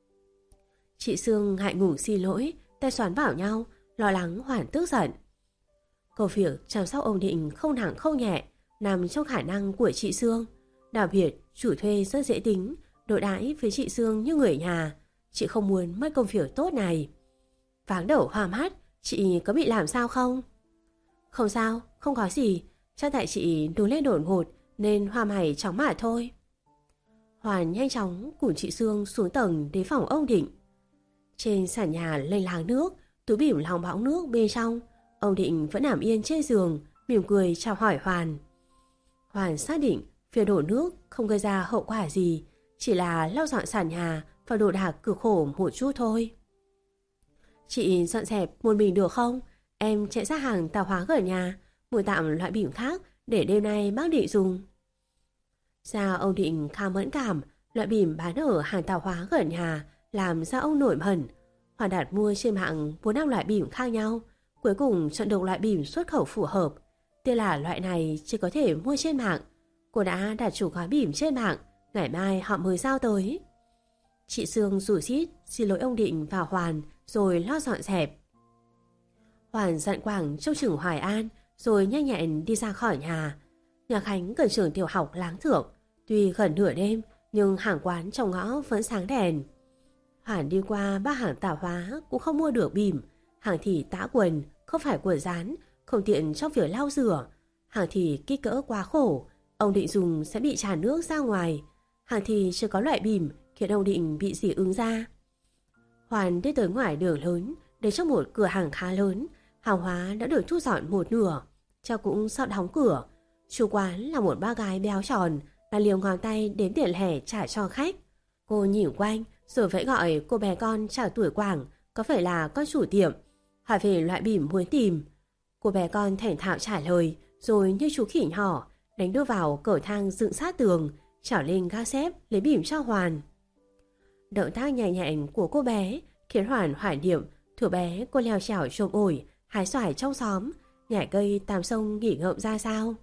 Chị Sương ngại ngùng xin lỗi, tay xoắn vào nhau, lo lắng Hoàn tức giận. Công việc chăm sóc ông Định không nặng không nhẹ, nằm trong khả năng của chị Sương. Đặc biệt, chủ thuê rất dễ tính, đối đãi với chị Sương như người nhà. Chị không muốn mất công việc tốt này. Váng đầu hoa mắt, chị có bị làm sao không? Không sao, không có gì. Chắc tại chị đổ lên đột ngột nên hoa mày chóng mà thôi. Hoàn nhanh chóng cùng chị Sương xuống tầng đến phòng ông Định. Trên sàn nhà lênh láng nước, túi bỉm lòng bõng nước bên trong. Ông Định vẫn nằm yên trên giường, mỉm cười chào hỏi Hoàn. Hoàn xác định việc đổ nước không gây ra hậu quả gì, chỉ là lau dọn sàn nhà và đồ đạc cực khổ một chút thôi. Chị dọn dẹp một mình được không? Em chạy ra hàng tạp hóa ở nhà, mua tạm loại bỉm khác để đêm nay bác Định dùng. Sao ông Định khá mẫn cảm, loại bỉm bán ở hàng tạp hóa ở nhà làm ra ông nổi hẩn. Hoàn đặt mua trên mạng bốn năm loại bỉm khác nhau, cuối cùng chọn được loại bỉm xuất khẩu phù hợp. Tuy là loại này chỉ có thể mua trên mạng, cô đã đặt chủ gói bỉm trên mạng, ngày mai họ mới giao tới. Chị Sương rủ rít xin lỗi ông Định và Hoàn rồi lo dọn dẹp. Hoàn dặn Quảng trông chừng Hoài An rồi nhanh nhẹn đi ra khỏi nhà. Nhà Khánh gần trường tiểu học Láng Thượng, tuy gần nửa đêm nhưng hàng quán trong ngõ vẫn sáng đèn. Hoàn đi qua ba hàng tạp hóa cũng không mua được bỉm. Hàng thì tã quần, không phải quần dán, không tiện trong việc lau rửa. Hàng thì kích cỡ quá khổ, ông Định dùng sẽ bị tràn nước ra ngoài. Hàng thì chưa có loại bỉm khiến ông Định bị dị ứng ra. Hoàn đi tới ngoài đường lớn, đến trong một cửa hàng khá lớn. Hàng hóa đã được thu dọn một nửa, cháu cũng sợ đóng cửa. Chủ quán là một ba gái béo tròn, là liều ngón tay đếm tiền lẻ trả cho khách. Cô nhìn quanh rồi vẫy gọi cô bé con chào tuổi Quảng, có phải là con chủ tiệm, hỏi về loại bỉm muốn tìm. Cô bé con thảnh thạo trả lời, rồi như chú khỉ nhỏ đánh đưa vào cầu thang dựng sát tường, trèo lên gác xếp lấy bỉm cho Hoàn. Động tác nhẹ nhàng của cô bé khiến Hoàn hoài niệm thuở bé cô leo trèo trộm ổi hái xoài trong xóm, nhảy cây tàm sông nghỉ ngợm ra sao.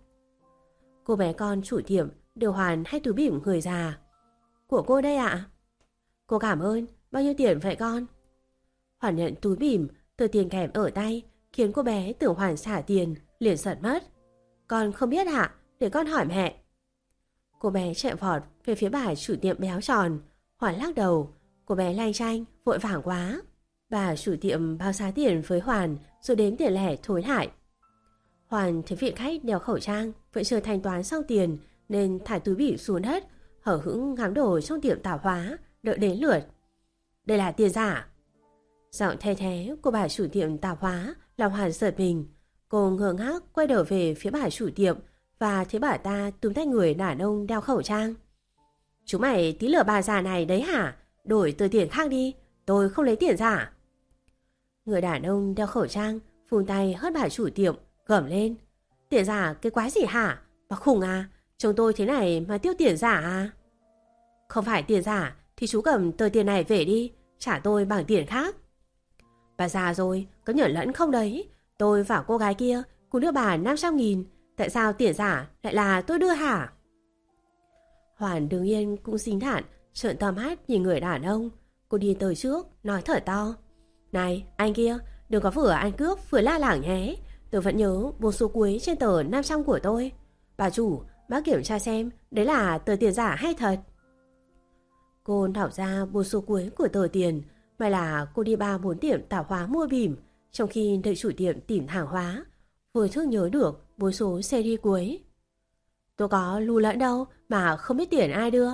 Cô bé con chủ tiệm đưa Hoàn hai túi bỉm người già. Của cô đây ạ. Cô cảm ơn, bao nhiêu tiền vậy con? Hoàn nhận túi bỉm, tờ tiền kèm ở tay khiến cô bé tưởng Hoàn xả tiền, liền giận mất. Con không biết ạ, để con hỏi mẹ. Cô bé chạy vọt về phía bà chủ tiệm béo tròn. Hoàn lắc đầu, cô bé lanh chanh, vội vàng quá. Bà chủ tiệm báo giá tiền với Hoàn rồi đếm tiền lẻ thối lại. Hoàn thấy vị khách đeo khẩu trang vẫn chưa thanh toán xong tiền nên thả túi bỉm xuống đất, hở hững ngắm đồ trong tiệm tạp hóa, đợi đến lượt. Đây là tiền giả. Giọng thay thế của bà chủ tiệm tạp hóa làm Hoàn giật mình. Cô ngơ ngác quay đầu về phía bà chủ tiệm và thấy bà ta túm tay người đàn ông đeo khẩu trang. Chúng mày tí lừa bà già này đấy hả? Đổi tờ tiền khác đi, tôi không lấy tiền giả. Người đàn ông đeo khẩu trang, phun tay hất bà chủ tiệm, gầm lên. Tiền giả cái quái gì hả? Bà khùng à? Chồng tôi thế này mà tiêu tiền giả à? Không phải tiền giả thì chú cầm tờ tiền này về đi, trả tôi bằng tiền khác. Bà già rồi, có nhởn lẫn không đấy? Tôi và cô gái kia cùng đưa bà năm trăm nghìn, tại sao tiền giả lại là tôi đưa hả? Hoàn đương nhiên cũng dính đạn, trợn to mắt nhìn người đàn ông. Cô đi tới trước, nói thở to. Này, anh kia, đừng có vừa ăn cướp vừa la lảng nhé. Tôi vẫn nhớ một số cuối trên tờ năm trăm của tôi. Bà chủ, bác kiểm tra xem đấy là tờ tiền giả hay thật. Cô đảo ra một số cuối của tờ tiền. May là cô đi ba bốn tiệm tạp hóa mua bìm, trong khi đợi chủ tiệm tìm hàng hóa. Vừa thức nhớ được một số series cuối. Tôi có lưu lẫn đâu mà không biết tiền ai đưa.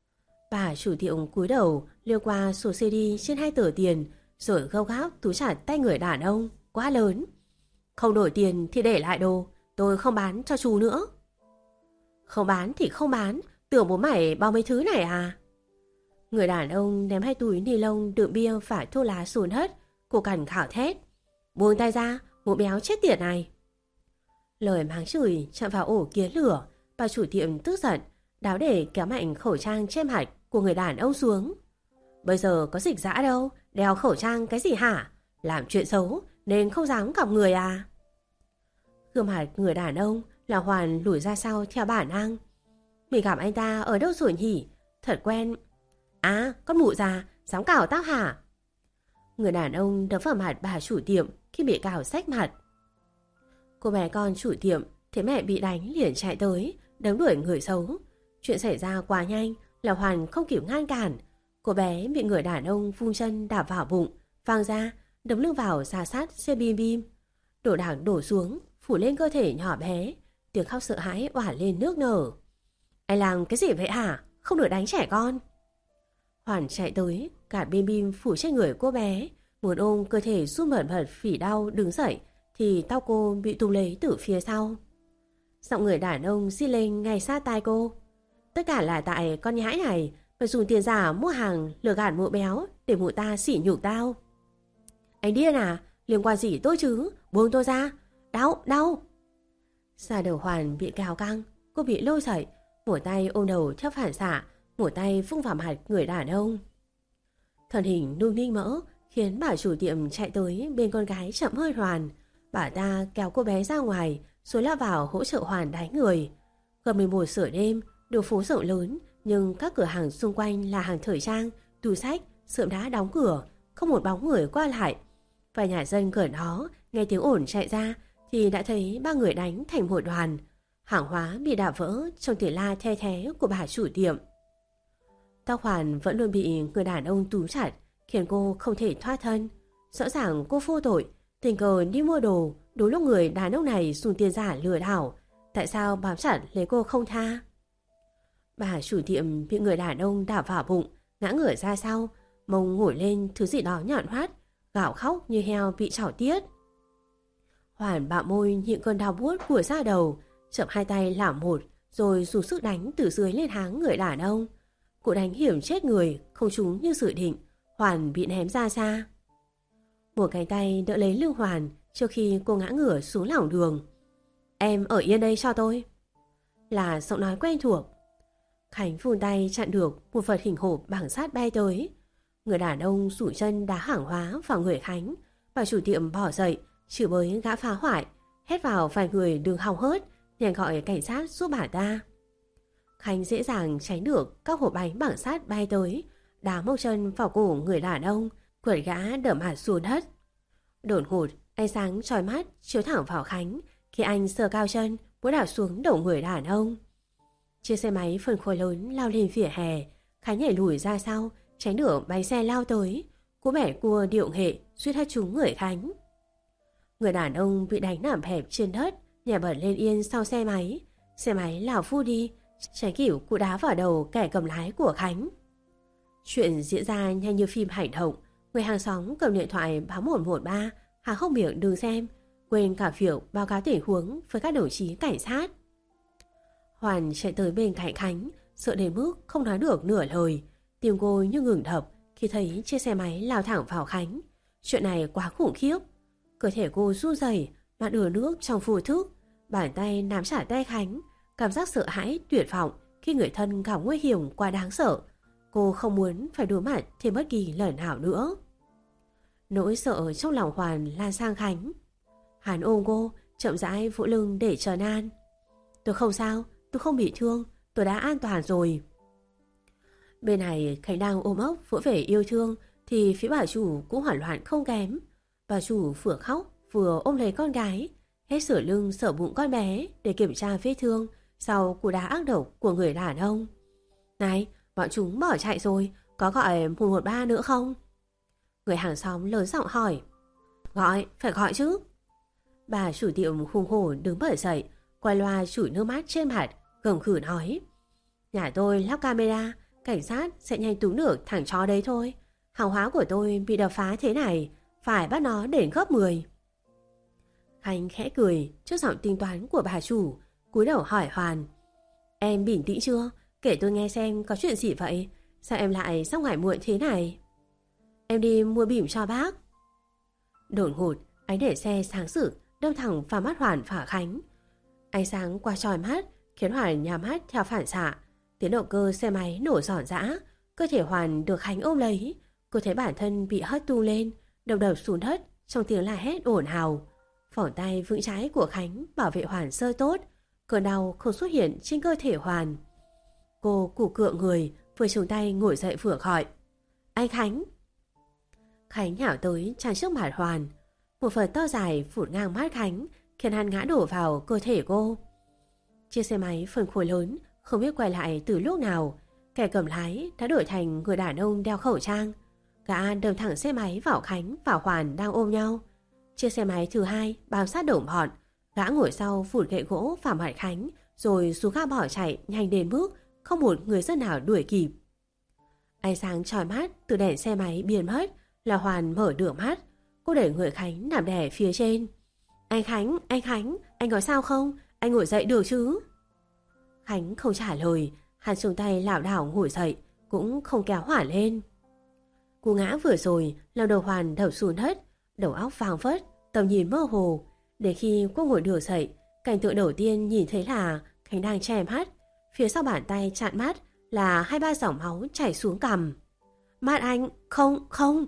Bà chủ tiệm cúi đầu liêu qua số xê đê trên hai tờ tiền, rồi gâu gáp túi chặt tay người đàn ông quá lớn. Không đổi tiền thì để lại đồ, tôi không bán cho chú nữa. Không bán thì không bán, tưởng bố mày bao mấy thứ này à? Người đàn ông ném hai túi ni lông đựng bia và thuốc lá xuống hết. Cô cằn khảo thét. Buông tay ra, mụ béo chết tiệt này. Lời mắng chửi chạm vào ổ kiến lửa. Bà chủ tiệm tức giận, đáo để kéo mạnh khẩu trang che mặt của người đàn ông xuống. Bây giờ có dịch dã đâu, đeo khẩu trang cái gì hả? Làm chuyện xấu nên không dám gặp người à? Gương mặt người đàn ông là Hoàn lùi ra sau theo bản năng. Mình gặp anh ta ở đâu rồi nhỉ? Thật quen. À, con mụ già, dám cào tao hả? Người đàn ông đập vào mặt bà chủ tiệm khi bị cào rách mặt. Cô bé con chủ tiệm thấy mẹ bị đánh liền chạy tới, đấm đuổi người xấu. Chuyện xảy ra quá nhanh là Hoàn không kịp ngăn cản. Cô bé bị người đàn ông vung chân đạp vào bụng, văng ra, đấm lưng vào xà sát xe bim bim. Đồ đạc đổ xuống, phủ lên cơ thể nhỏ bé. Tiếng khóc sợ hãi oả lên nước nở. Anh làm cái gì vậy hả? Không được đánh trẻ con. Hoàn chạy tới, cả bim bim phủ trên người cô bé, muốn ôm cơ thể run bẩn bẩn phỉ đau đứng dậy, thì tóc cô bị túm lấy từ phía sau. Giọng người đàn ông xi lên ngay sát tai cô. Tất cả là tại con nhãi này phải dùng tiền giả mua hàng lừa gạt mụ béo để mụ ta sỉ nhục tao. Anh điên à? Liên quan gì tôi chứ? Buông tôi ra. Đau, đau. Da đầu Hoàn bị cào căng, cô bị lôi dậy, một tay ôm đầu theo phản xạ, một tay vung vào mặt người đàn ông. Thân hình nung ninh mỡ khiến bà chủ tiệm chạy tới bên con gái chậm hơi Hoàn. Bà ta kéo cô bé ra ngoài rồi lao vào hỗ trợ Hoàn đánh người. Gần mười một giờ đêm, đường phố rộng lớn, nhưng các cửa hàng xung quanh là hàng thời trang, túi xách sớm đã đóng cửa, không một bóng người qua lại. Vài nhà dân gần đó nghe tiếng ồn chạy ra thì đã thấy ba người đánh thành một đoàn. Hàng hóa bị đạp vỡ trong tiếng la the thé của bà chủ tiệm. Tóc Hoàn vẫn luôn bị người đàn ông túm chặt, khiến cô không thể thoát thân. Rõ ràng cô vô tội, tình cờ đi mua đồ, đúng lúc người đàn ông này dùng tiền giả lừa đảo. Tại sao bám chặt lấy cô không tha? Bà chủ tiệm bị người đàn ông đạp vào bụng, ngã ngửa ra sau, mông ngồi lên thứ gì đó nhọn hoắt, gào khóc như heo bị trảo tiết. Hoàn bạo môi nhịn cơn đau buốt của da đầu, chậm hai tay làm một, rồi dùng sức đánh từ dưới lên háng người đàn ông. Cụ đánh hiểm chết người, không trúng như dự định. Hoàn bị ném ra xa. Một cánh tay đỡ lấy lưng Hoàn trước khi cô ngã ngửa xuống lòng đường. Em ở yên đây cho tôi. Là giọng nói quen thuộc. Khánh vùn tay chặn được một vật hình hộp bằng sắt bay tới. Người đàn ông rủ chân đá hàng hóa vào người Khánh. Bà chủ tiệm bỏ dậy, chửi bới gã phá hoại, hét vào vài người đừng hòng hớt, liền gọi cảnh sát giúp bà ta. Khánh dễ dàng tránh được các hộp bánh bằng sắt bay tới, đá một chân vào cổ người đàn ông, quật gã đỡ mặt xuống đất. Đột ngột, ánh sáng chói mắt chiếu thẳng vào Khánh khi anh sờ cao chân muốn đạp xuống đầu người đàn ông. Chiếc xe máy phần khối lớn lao lên vỉa hè, Khánh nhảy lùi ra sau, tránh được bánh xe lao tới, cú bẻ cua điệu nghệ suýt hất trúng người Khánh. Người đàn ông bị đánh nằm hẹp trên đất, nhảy bật lên yên sau xe máy. Xe máy lao phu đi, trái kiểu cụ đá vào đầu kẻ cầm lái của Khánh. Chuyện diễn ra nhanh như phim hành động. Người hàng xóm cầm điện thoại báo một một ba, há hốc miệng đừng xem, quên cả việc báo cáo tình huống với các đồng chí cảnh sát. Hoàn chạy tới bên cạnh Khánh, sợ đến mức không nói được nửa lời. Tim cô như ngừng đập khi thấy chiếc xe máy lao thẳng vào Khánh. Chuyện này quá khủng khiếp. Cơ thể cô run rẩy, mặt ứa nước trong vô thức. Bàn tay nắm chặt tay Khánh, cảm giác sợ hãi tuyệt vọng khi người thân gặp nguy hiểm quá đáng sợ. Cô không muốn phải đối mặt thêm bất kỳ lần nào nữa. Nỗi sợ trong lòng Hoàn lan sang Khánh. Hắn ôm cô, chậm rãi vỗ lưng để trấn an. Tôi không sao, tôi không bị thương, tôi đã an toàn rồi. Bên này Khánh đang ôm ấp vỗ về yêu thương thì phía bà chủ cũng hoảng loạn không kém. Bà chủ vừa khóc vừa ôm lấy con gái, hết sửa lưng sờ bụng con bé để kiểm tra vết thương sau cú đá ác độc của người đàn ông. Này, bọn chúng bỏ chạy rồi, có gọi một một ba nữa không? Người hàng xóm lớn giọng hỏi. Gọi, phải gọi chứ. Bà chủ tiệm hùng hổ đứng bật dậy, quay loa chủi nước mắt trên mặt, gầm khử nói. Nhà tôi lắp camera, cảnh sát sẽ nhanh túm được thằng chó đấy thôi. Hàng hóa của tôi bị đập phá thế này, phải bắt nó đền gấp mười. Khánh khẽ cười trước giọng tính toán của bà chủ, cúi đầu hỏi Hoàn. Em bình tĩnh chưa? Kể tôi nghe xem có chuyện gì vậy? Sao em lại ra ngoài muộn thế này? Em đi mua bỉm cho bác. Đột ngột, ánh để xe sáng rực đâm thẳng vào mắt Hoàn và Khánh. Ánh sáng qua chói mắt khiến Hoàn nhắm mắt theo phản xạ. Tiếng động cơ xe máy nổ ròn rã, cơ thể Hoàn được Khánh ôm lấy. Cô thấy bản thân bị hất tung lên, đầu đập xuống đất trong tiếng la hét ồn ào. Vòng tay vững chãi của Khánh bảo vệ Hoàn sơ tốt, cơn đau không xuất hiện trên cơ thể Hoàn. Cô củ cựa người, vừa chống tay ngồi dậy vừa gọi. Anh Khánh! Khánh nhảo tới chắn trước mặt Hoàn. Một phần to dài phụt ngang mắt Khánh, khiến hắn ngã đổ vào cơ thể cô. Chiếc xe máy phần khối lớn, không biết quay lại từ lúc nào. Kẻ cầm lái đã đổi thành người đàn ông đeo khẩu trang. Gã đâm thẳng xe máy vào Khánh và Hoàn đang ôm nhau. Chiếc xe máy thứ hai bám sát đồng bọn. Gã ngồi sau phụt gậy gỗ vào mặt Khánh, rồi xuống ga bỏ chạy nhanh đến mức không một người dân nào đuổi kịp. Ánh sáng chói mắt từ đèn xe máy biến mất là Hoàn mở được mắt. Cô đẩy người Khánh nằm đè phía trên. Anh Khánh, anh Khánh, anh có sao không? Anh ngồi dậy được chứ? Khánh không trả lời, hắn xuống tay lảo đảo ngồi dậy, cũng không kéo Hoàn lên. Cú ngã vừa rồi làm đầu Hoàn đập xuống đất, đầu óc vàng phất, tầm nhìn mơ hồ. Để khi cô ngồi được dậy, cảnh tượng đầu tiên nhìn thấy là Khánh đang che mắt, phía sau bàn tay chặn mắt là hai ba dòng máu chảy xuống cằm. Mắt anh, không, không.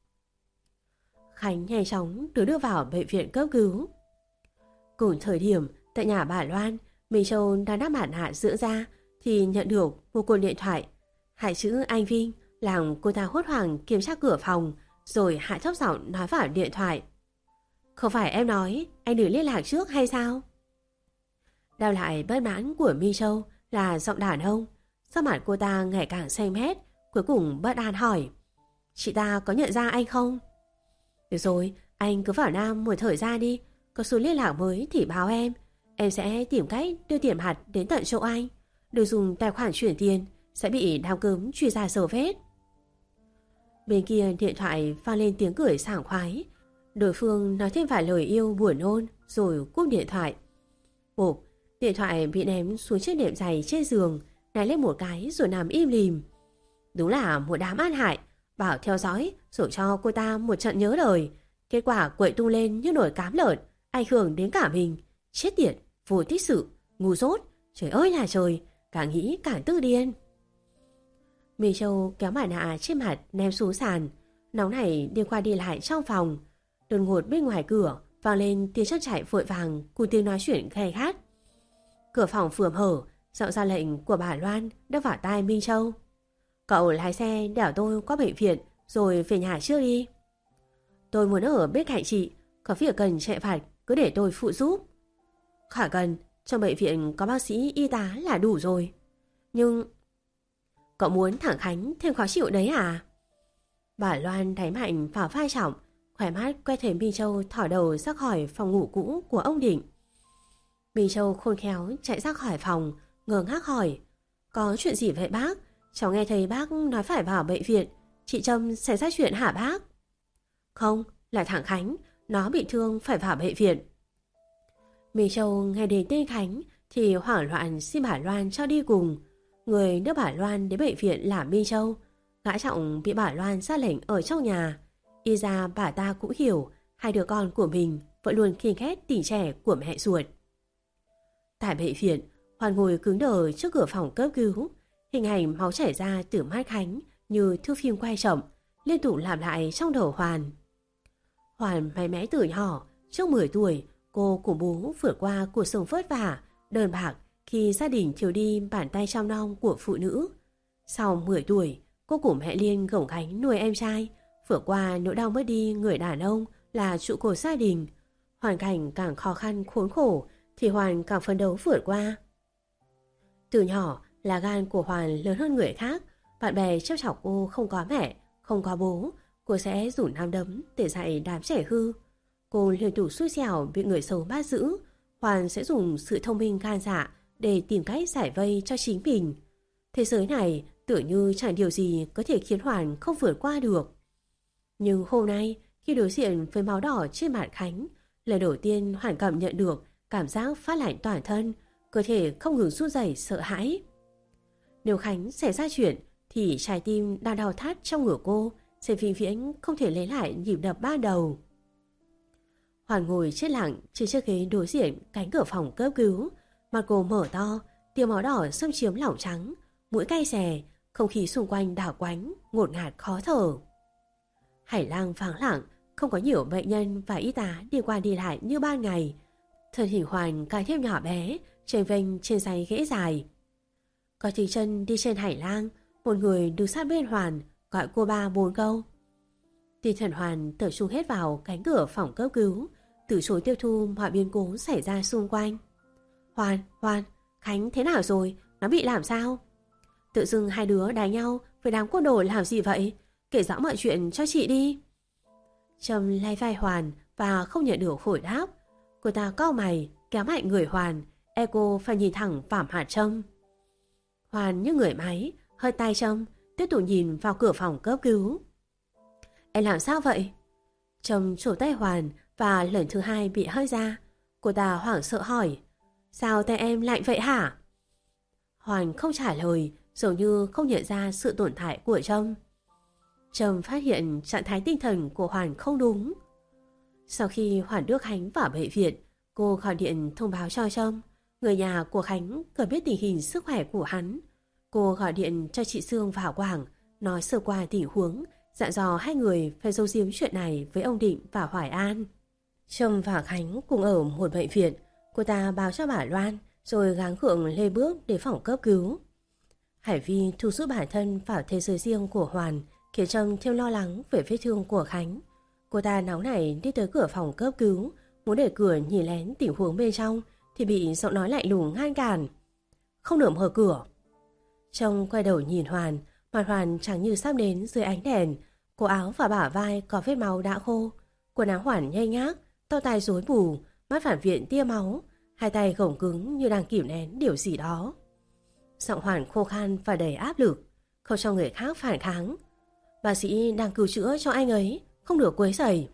Khánh nhanh chóng được đưa vào bệnh viện cấp cứu. Cùng thời điểm tại nhà bà Loan, Minh Châu đang đắp mặt nạ dưỡng da thì nhận được một cuộc điện thoại. Hai chữ anh Vinh làm cô ta hốt hoảng kiểm tra cửa phòng, rồi hạ thấp giọng nói vào điện thoại. Không phải em nói anh đừng liên lạc trước hay sao? Đau lại bất mãn của Minh Châu là giọng đàn ông. Sắc mặt cô ta ngày càng xanh mét, cuối cùng bất an hỏi. Chị ta có nhận ra anh không? Được rồi, anh cứ vào Nam một thời gian đi. Có số liên lạc mới thì báo em. Em sẽ tìm cách đưa tiền mặt đến tận chỗ anh. Đừng dùng tài khoản chuyển tiền, sẽ bị đám cớm truy ra dấu vết. Bên kia điện thoại vang lên tiếng cười sảng khoái. Đối phương nói thêm vài lời yêu buồn nôn rồi cúp điện thoại. Bộp, điện thoại bị ném xuống chiếc nệm giày trên giường, ném lên một cái rồi nằm im lìm. Đúng là một đám ăn hại, bảo theo dõi rồi cho cô ta một trận nhớ đời. Kết quả quậy tung lên như nồi cám lợn, ảnh hưởng đến cả mình. Chết tiệt, vô tích sự, ngu dốt, trời ơi là trời, càng nghĩ càng tức điên. Minh Châu kéo mặt nạ trên mặt ném xuống sàn, nóng này đi qua đi lại trong phòng. Đột ngột bên ngoài cửa vang lên tiếng chân chạy vội vàng cùng tiếng nói chuyện gay gắt. Cửa phòng vừa mở, giọng ra lệnh của bà Loan đâm vào tai Minh Châu. Cậu lái xe đẻo tôi qua bệnh viện rồi về nhà trước đi. Tôi muốn ở bên cạnh chị, có việc cần chạy vặt cứ để tôi phụ giúp. Khỏi cần, trong bệnh viện có bác sĩ y tá là đủ rồi. Nhưng cậu muốn thằng Khánh thêm khó chịu đấy à? Bà Loan đánh mạnh vào vai trọng, khỏe mắt quay thấy Minh Châu thỏ đầu ra khỏi phòng ngủ cũ của ông Định. Minh Châu khôn khéo chạy ra khỏi phòng, ngơ ngác hỏi. Có chuyện gì vậy bác? Cháu nghe thấy bác nói phải vào bệnh viện. Chị Trâm xảy ra chuyện hả bác? Không, là thằng Khánh, nó bị thương phải vào bệnh viện. Minh Châu nghe đến tên Khánh thì hoảng loạn xin bà Loan cho đi cùng. người đưa bà Loan đến bệnh viện làm Minh Châu. Gã Trọng bị bà Loan ra lệnh ở trong nhà. Y ra bà ta cũng hiểu hai đứa con của mình vẫn luôn khiêng khét tình trẻ của mẹ ruột. Tại bệnh viện, Hoàn ngồi cứng đờ trước cửa phòng cấp cứu. Hình ảnh máu chảy ra từ mắt Khánh như thước phim quay chậm, liên tục làm lại trong đầu Hoàn. Hoàn mạnh mẽ từ nhỏ, trước mười tuổi, cô cùng bố vượt qua cuộc sống vất vả, đơn bạc khi gia đình thiếu đi bàn tay chăm nom của phụ nữ. Sau mười tuổi, cô cùng mẹ Liên gồng gánh nuôi em trai, vượt qua nỗi đau mất đi người đàn ông là trụ cột gia đình. Hoàn cảnh càng khó khăn khốn khổ thì Hoàn càng phấn đấu vượt qua. Từ nhỏ, là gan của Hoàn lớn hơn người khác. Bạn bè trêu chọc cô không có mẹ, không có bố, cô sẽ dùng nắm đấm để dạy đám trẻ hư. Cô liên tục xui xẻo bị người xấu bắt giữ. Hoàn sẽ dùng sự thông minh gan dạ để tìm cách giải vây cho chính mình. Thế giới này tưởng như chẳng điều gì có thể khiến Hoàn không vượt qua được. Nhưng hôm nay, khi đối diện với máu đỏ trên mặt Khánh, lần đầu tiên Hoàn cảm nhận được cảm giác phát lạnh toàn thân, cơ thể không ngừng run rẩy sợ hãi. Nếu Khánh xảy ra chuyện thì trái tim đang đau thắt trong ngực cô sẽ vĩnh viễn không thể lấy lại nhịp đập ban đầu. Hoàn ngồi chết lặng trên chiếc ghế đối diện cánh cửa phòng cấp cứu, mặt cô mở to, tia máu đỏ xâm chiếm lỏng trắng, mũi cay xè, không khí xung quanh đảo quánh, ngột ngạt khó thở. Hải lang vắng lặng, không có nhiều bệnh nhân và y tá đi qua đi lại như ban ngày. Thân hình Hoàn càng thêm nhỏ bé, chênh vênh trên dãy ghế dài. Có tiếng chân đi trên hành lang, một người đứng sát bên Hoàn, gọi cô ba bốn câu. Tinh thần Hoàn tập trung hết vào cánh cửa phòng cấp cứu, từ chối tiếp thu mọi biến cố xảy ra xung quanh. Hoàn, Hoàn, Khánh thế nào rồi? Nó bị làm sao? Tự dưng hai đứa đánh nhau với đám côn đồ làm gì vậy? Kể rõ mọi chuyện cho chị đi. Trâm lay vai Hoàn và không nhận được hồi đáp. Cô ta cau mày, kéo mạnh người Hoàn, e cô phải nhìn thẳng vào mặt Trâm. Hoàn như người máy, hơi tay Trâm, tiếp tục nhìn vào cửa phòng cấp cứu. Em làm sao vậy? Trâm trổ tay Hoàn và lần thứ hai bị hơi ra. Cô ta hoảng sợ hỏi, sao tay em lạnh vậy hả? Hoàn không trả lời, dường như không nhận ra sự tổn hại của Trâm. Trâm phát hiện trạng thái tinh thần của Hoàn không đúng. Sau khi Hoàn đưa Khánh vào bệnh viện, cô gọi điện thông báo cho Trâm. Người nhà của Khánh cần biết tình hình sức khỏe của hắn. Cô gọi điện cho chị Sương và Quảng, nói sơ qua tình huống, dặn dò hai người phải giấu giếm chuyện này với ông Định và Hoài An. Trâm và Khánh cùng ở một bệnh viện. Cô ta báo cho bà Loan, rồi gắng gượng lê bước đến phòng cấp cứu. Hải Vi thu rút bản thân vào thế giới riêng của Hoàn, khiến Trâm thêm lo lắng về vết thương của Khánh. Cô ta nóng nảy đi tới cửa phòng cấp cứu, muốn để cửa nhìn lén tình huống bên trong, thì bị giọng nói lạnh lùng ngăn cản. Không được mở cửa. Trông quay đầu nhìn Hoàn, mặt Hoàn chẳng như sắp đến dưới ánh đèn. Cổ áo và bả vai có vết máu đã khô, quần áo Hoàn nhây nhác, tóc tai rối bù, mắt phản viện tia máu, hai tay gồng cứng như đang kìm nén điều gì đó. Giọng Hoàn khô khan và đầy áp lực, không cho người khác phản kháng. Bác sĩ đang cứu chữa cho anh ấy, không được quấy rầy.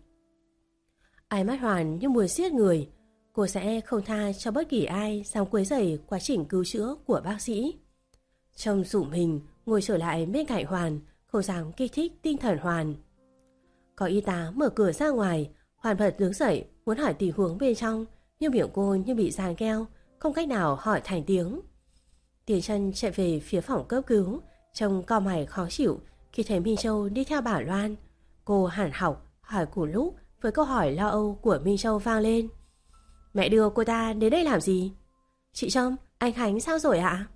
Ánh mắt Hoàn như muốn giết người. Cô sẽ không tha cho bất kỳ ai dám quấy rầy quá trình cứu chữa của bác sĩ. Trông rủ mình ngồi trở lại bên cạnh Hoàn, không dám kích thích tinh thần Hoàn. Có y tá mở cửa ra ngoài, Hoàn bật đứng dậy muốn hỏi tình huống bên trong, nhưng miệng cô như bị dàn keo, không cách nào hỏi thành tiếng. Tiến chân chạy về phía phòng cấp cứu, trông cau mày khó chịu khi thấy Minh Châu đi theo bà Loan. Cô hẳn học hỏi cùng lúc với câu hỏi lo âu của Minh Châu vang lên. Mẹ đưa cô ta đến đây làm gì? Chị Trâm, anh Khánh sao rồi ạ?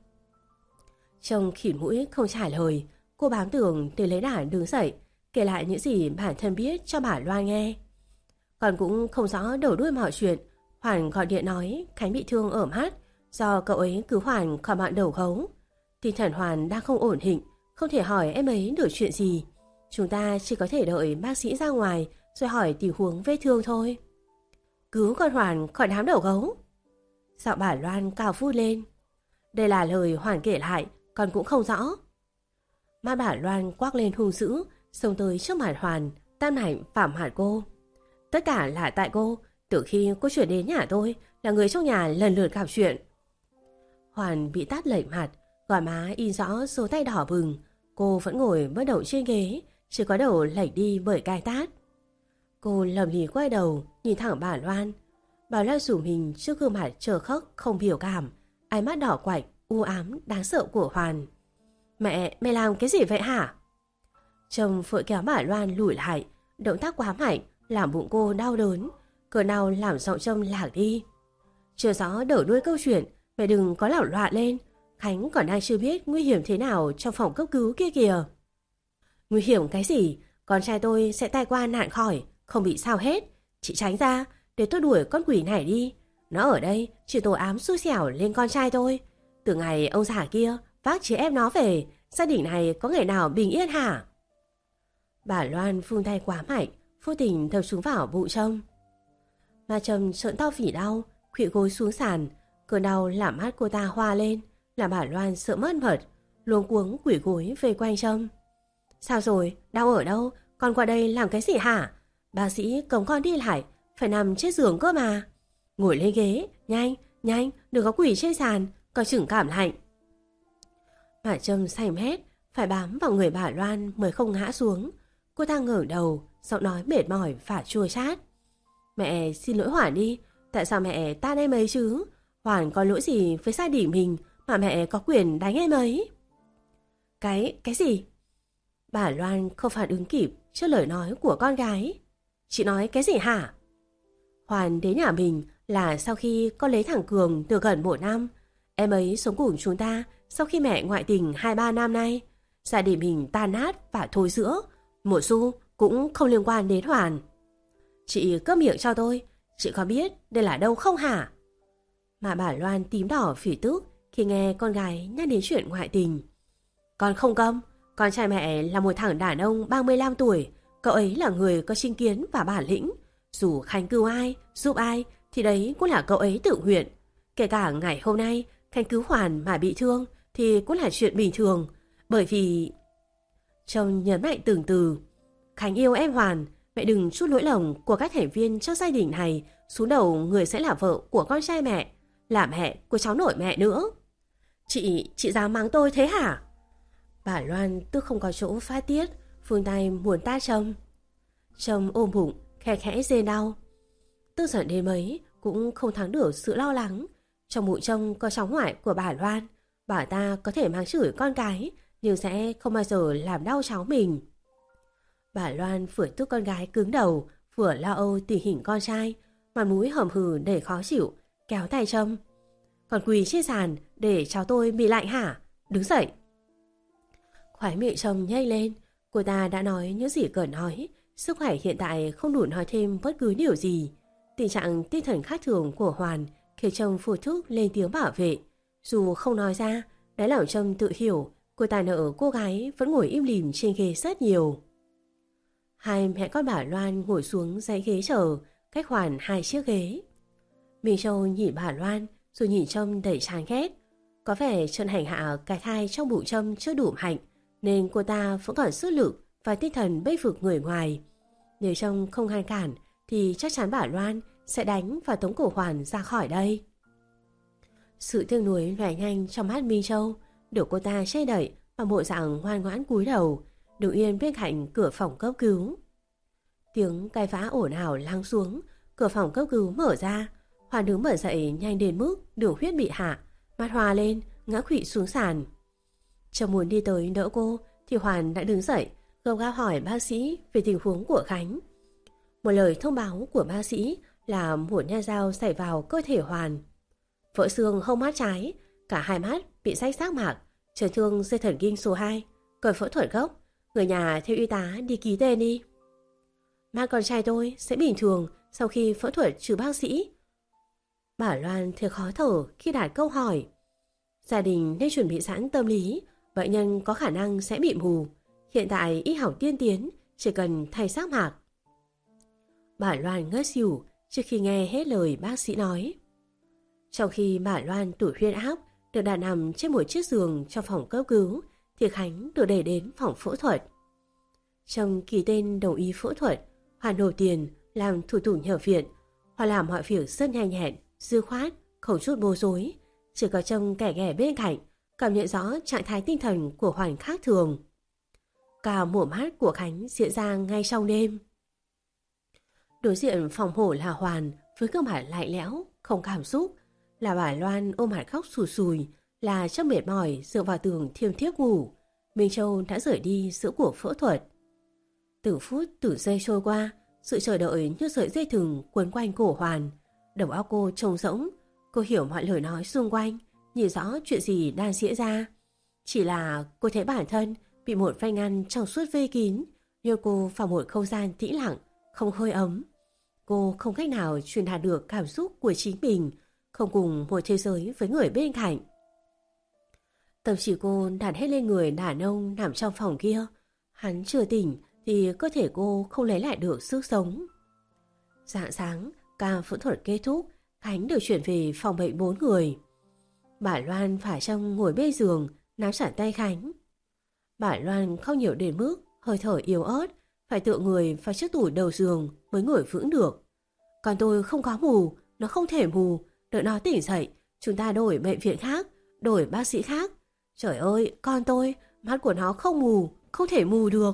Trông khỉn mũi không trả lời. Cô bám tường để lấy đà đứng dậy, kể lại những gì bản thân biết cho bà Loan nghe. Còn cũng không rõ đầu đuôi mọi chuyện. Hoàn gọi điện nói Khánh bị thương ở mắt, do cậu ấy cứu Hoàn khỏi bọn đầu gấu. Tinh thần Hoàn đang không ổn định, không thể hỏi em ấy được chuyện gì. Chúng ta chỉ có thể đợi bác sĩ ra ngoài rồi hỏi tình huống vết thương thôi. Cứu con Hoàn khỏi đám đầu gấu. Giọng bà Loan cao vút lên. Đây là lời Hoàn kể lại, con cũng không rõ. Mắt bà Loan quắc lên hung dữ, xông tới trước mặt Hoàn, tam nảnh phạm hẳn cô. Tất cả là tại cô. Từ khi cô chuyển đến nhà tôi là người trong nhà lần lượt gặp chuyện. Hoàn bị tát lệch mặt, gò má in rõ số tay đỏ bừng. Cô vẫn ngồi bất động trên ghế, chỉ có đầu lệch đi bởi gai tát. Cô lầm lì quay đầu, nhìn thẳng bà Loan. Bà Loan rủ mình trước gương mặt trơ khóc không biểu cảm, ánh mắt đỏ quạch, u ám, đáng sợ của Hoàn. Mẹ, mẹ làm cái gì vậy hả? Chồng vội kéo bà Loan lùi lại, động tác quá mạnh, làm bụng cô đau đớn. Cơn đau làm giọng Trâm lạc đi. Chưa rõ đầu đuôi câu chuyện, mẹ đừng có lảo loạn lên. Khánh còn đang chưa biết nguy hiểm thế nào trong phòng cấp cứu kia kìa. Nguy hiểm cái gì? Con trai tôi sẽ tai qua nạn khỏi, không bị sao hết. Chị tránh ra, để tôi đuổi con quỷ này đi. Nó ở đây chỉ tổ ám xui xẻo lên con trai tôi. Từ ngày ông già kia vác chị em nó về, gia đình này có ngày nào bình yên hả? Bà Loan vung tay quá mạnh, vô tình đập xuống vào bụng Trâm. Mà Trâm trợn to vì đau, khuỵu gối xuống sàn. Cơn đau làm mắt cô ta hoa lên, làm bà Loan sợ mất mật, luống cuống quỳ gối về quanh Trâm. Sao rồi? Đau ở đâu? Con qua đây làm cái gì hả? Bác sĩ cấm con đi lại, phải nằm trên giường cơ mà. Ngồi lên ghế, nhanh, nhanh, đừng có quỳ trên sàn, coi chừng cảm lạnh. Bà Trâm xanh mét, phải bám vào người bà Loan mới không ngã xuống. Cô ta ngẩng đầu, giọng nói mệt mỏi và chua chát. Mẹ xin lỗi Hoàn đi, tại sao mẹ tan em ấy chứ? Hoàn có lỗi gì với gia đình mình mà mẹ có quyền đánh em ấy? Cái, cái gì? Bà Loan không phản ứng kịp trước lời nói của con gái. Chị nói cái gì hả? Hoàn đến nhà mình là sau khi con lấy thằng Cường được gần một năm. Em ấy sống cùng chúng ta sau khi mẹ ngoại tình hai ba năm nay. Gia đình mình tan nát và thối rữa, một xu cũng không liên quan đến Hoàn. Chị cướp miệng cho tôi, chị có biết đây là đâu không hả? Mà bà Loan tím đỏ phỉ tức khi nghe con gái nhắc đến chuyện ngoại tình. Con không câm, con trai mẹ là một thằng đàn ông ba mươi lăm tuổi. Cậu ấy là người có chính kiến và bản lĩnh. Dù Khánh cứu ai, giúp ai thì đấy cũng là cậu ấy tự nguyện. Kể cả ngày hôm nay Khánh cứu Hoàn mà bị thương thì cũng là chuyện bình thường. Bởi vì... Chồng nhấn mạnh từng từ. Khánh yêu em Hoàn, mẹ đừng trút lỗi lầm của các thành viên trong gia đình này xuống đầu người sẽ là vợ của con trai mẹ, là mẹ của cháu nội mẹ nữa. Chị, chị dám mắng tôi thế hả? Bà Loan tức không có chỗ phát tiết, phương tay muốn ta Trâm. Trâm ôm bụng, khẽ khẽ rên đau. Tức giận đến mấy cũng không thắng được sự lo lắng. Trong bụng Trâm có cháu ngoại của bà Loan, bà ta có thể mắng chửi con cái nhưng sẽ không bao giờ làm đau cháu mình. Bà Loan vừa tức con gái cứng đầu, vừa lo âu tình hình con trai, mặt mũi hầm hừ để khó chịu, kéo tay Trâm. Còn quỳ trên sàn để cháu tôi bị lạnh hả? Đứng dậy. Khóe miệng Trâm nhếch lên, cô ta đã nói những gì cần nói. Sức khỏe hiện tại không đủ nói thêm bất cứ điều gì. Tình trạng tinh thần khác thường của Hoàn khiến Trâm vô thức lên tiếng bảo vệ. Dù không nói ra, đáy lòng Trâm tự hiểu cô ta nợ cô gái vẫn ngồi im lìm trên ghế rất nhiều. Hai mẹ con bà Loan ngồi xuống dãy ghế chờ, cách Hoàn hai chiếc ghế. Minh Châu nhìn bà Loan rồi nhìn Trâm đầy chán ghét. Có vẻ trận hành hạ cái thai trong bụng Trâm chưa đủ mạnh, nên cô ta vẫn còn sức lực và tinh thần bênh vực người ngoài. Nếu Trâm không ngăn cản thì chắc chắn bà Loan sẽ đánh và tống cổ Hoàn ra khỏi đây. Sự tiếc nuối lóe nhanh trong mắt Minh Châu, được cô ta che đậy bằng bộ dạng ngoan ngoãn cúi đầu, đứng yên bên cạnh cửa phòng cấp cứu. Tiếng cãi vã ồn ào lắng xuống, cửa phòng cấp cứu mở ra. Hoàn đứng bật dậy nhanh đến mức đường huyết bị hạ, mắt hoa lên, ngã khuỵu xuống sàn. Trâm muốn đi tới đỡ cô thì Hoàn đã đứng dậy, gấp gáp hỏi bác sĩ về tình huống của Khánh. Một lời thông báo của bác sĩ là một nhát dao xảy vào cơ thể Hoàn. Vỡ xương hông mắt trái, cả hai mắt bị rách giác mạc, chấn thương dây thần kinh số hai, cần phẫu thuật gốc. Người nhà theo y tá đi ký tên đi. Mắt con trai tôi sẽ bình thường sau khi phẫu thuật trừ bác sĩ. Bà Loan thấy khó thở khi đặt câu hỏi. Gia đình nên chuẩn bị sẵn tâm lý, bệnh nhân có khả năng sẽ bị mù. Hiện tại y học tiên tiến, chỉ cần thay giác mạc. Bà Loan ngất xỉu trước khi nghe hết lời bác sĩ nói. Trong khi bà Loan tủi huyết áp được đặt nằm trên một chiếc giường trong phòng cấp cứu, thì Khánh được đẩy đến phòng phẫu thuật. Trong ký tên đồng ý phẫu thuật, Hoàn nộp tiền làm thủ tục nhập viện. Hoàn làm mọi việc rất nhanh nhẹn, dư khoát, không chút bối rối. Chỉ có Trâm kẻ ghẻ bên cạnh, cảm nhận rõ trạng thái tinh thần của Hoàn khác thường. Cả mùa mát của Khánh diễn ra ngay trong đêm. Đối diện phòng hổ là Hoàn với gương mặt lạnh lẽo, không cảm xúc, là bà Loan ôm mặt khóc sùi sùi, là trong mệt mỏi dựa vào tường thiêm thiếp ngủ. Minh Châu đã rời đi giữa cuộc phẫu thuật. Từng phút từng giây trôi qua, sự chờ đợi như sợi dây thừng quấn quanh cổ Hoàn. Đầu óc cô trống rỗng, cô hiểu mọi lời nói xung quanh, nhìn rõ chuyện gì đang diễn ra. Chỉ là cô thấy bản thân bị một vách ngăn trong suốt vây kín, đưa cô vào một không gian tĩnh lặng, không hơi ấm. Cô không cách nào truyền đạt được cảm xúc của chính mình, không cùng một thế giới với người bên cạnh. Tâm trí cô đặt hết lên người đàn ông nằm trong phòng kia. Hắn chưa tỉnh thì cơ thể cô không lấy lại được sức sống. Rạng sáng, ca phẫu thuật kết thúc, Khánh được chuyển về phòng bệnh bốn người. Bà Loan và Trâm ngồi bên giường, nắm chặt tay Khánh. Bà Loan khóc nhiều đến mức hơi thở yếu ớt, phải tựa người vào chiếc tủ đầu giường mới ngồi vững được. Còn tôi không có mù, nó không thể mù, đợi nó tỉnh dậy, chúng ta đổi bệnh viện khác, đổi bác sĩ khác. Trời ơi, con tôi, mắt của nó không mù, không thể mù được.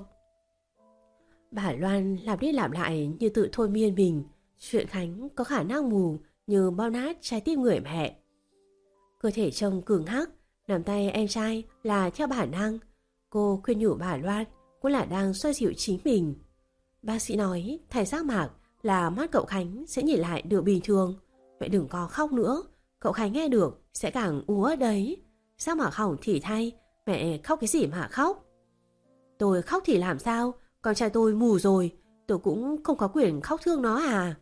Bà Loan làm đi làm lại như tự thôi miên mình, chuyện Khánh có khả năng mù như bao nát trái tim người mẹ. Cơ thể trông cường hắc, nắm tay em trai là theo bản năng. Cô khuyên nhủ bà Loan cũng là đang xoa dịu chính mình. Bác sĩ nói thay giác mạc là mắt cậu Khánh sẽ nhìn lại được bình thường. Vậy đừng có khóc nữa, cậu Khánh nghe được sẽ càng úa đấy. Giác mạc hỏng thì thay, mẹ khóc cái gì mà khóc? Tôi khóc thì làm sao, con trai tôi mù rồi, tôi cũng không có quyền khóc thương nó à?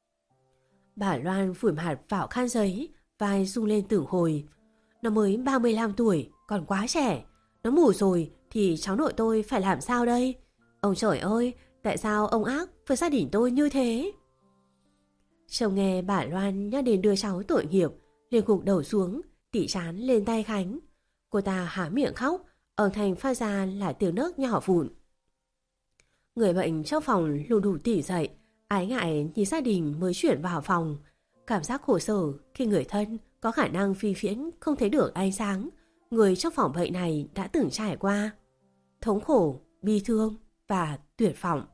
Bà Loan phủi mặt vào khăn giấy, vai rung lên từng hồi. Nó mới ba mươi lăm tuổi, còn quá trẻ. Nó mù rồi thì cháu nội tôi phải làm sao đây? Ông trời ơi, tại sao ông ác với gia đình tôi như thế? Chồng nghe bà Loan nhắc đến đứa cháu tội nghiệp, liền gục đầu xuống, tỉ trán lên tay Khánh. Cô ta há miệng khóc, âm thanh phát ra là tiếng nấc nhỏ vụn. Người bệnh trong phòng lù đủ tỉ dậy, ái ngại nhìn gia đình mới chuyển vào phòng. Cảm giác khổ sở khi người thân có khả năng phi phiễn không thấy được ánh sáng, người trong phòng bệnh này đã từng trải qua. Thống khổ, bi thương và tuyệt vọng.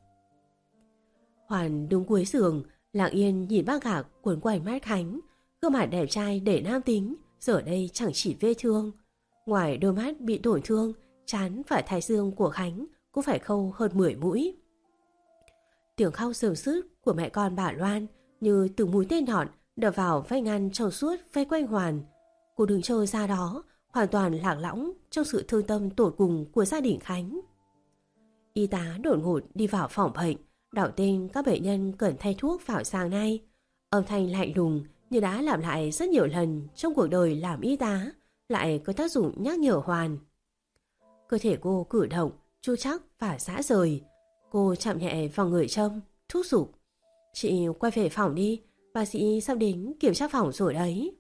Hoàn đứng cuối giường, lặng yên nhìn bác gạc cuốn quanh mắt Khánh. Gương mặt đẹp trai để nam tính, giờ đây chẳng chỉ vết thương. Ngoài đôi mắt bị tổn thương, trán và thái dương của Khánh cũng phải khâu hơn mười mũi. Tiếng khóc sườn sứt của mẹ con bà Loan như từng mũi tên nhọn đập vào vách ngăn trong suốt vây quanh Hoàn. Cô đứng chơi ra đó, hoàn toàn lạc lõng trong sự thương tâm tột cùng của gia đình Khánh. Y tá đột ngột đi vào phòng bệnh, đọc tên các bệnh nhân cần thay thuốc vào sáng nay. Âm thanh lạnh lùng như đã làm lại rất nhiều lần trong cuộc đời làm y tá, lại có tác dụng nhắc nhở Hoàn. Cơ thể cô cử động, chu chắc và rã rời. Cô chạm nhẹ vào người Trâm, thúc giục. Chị quay về phòng đi, bác sĩ sắp đến kiểm tra phòng rồi đấy.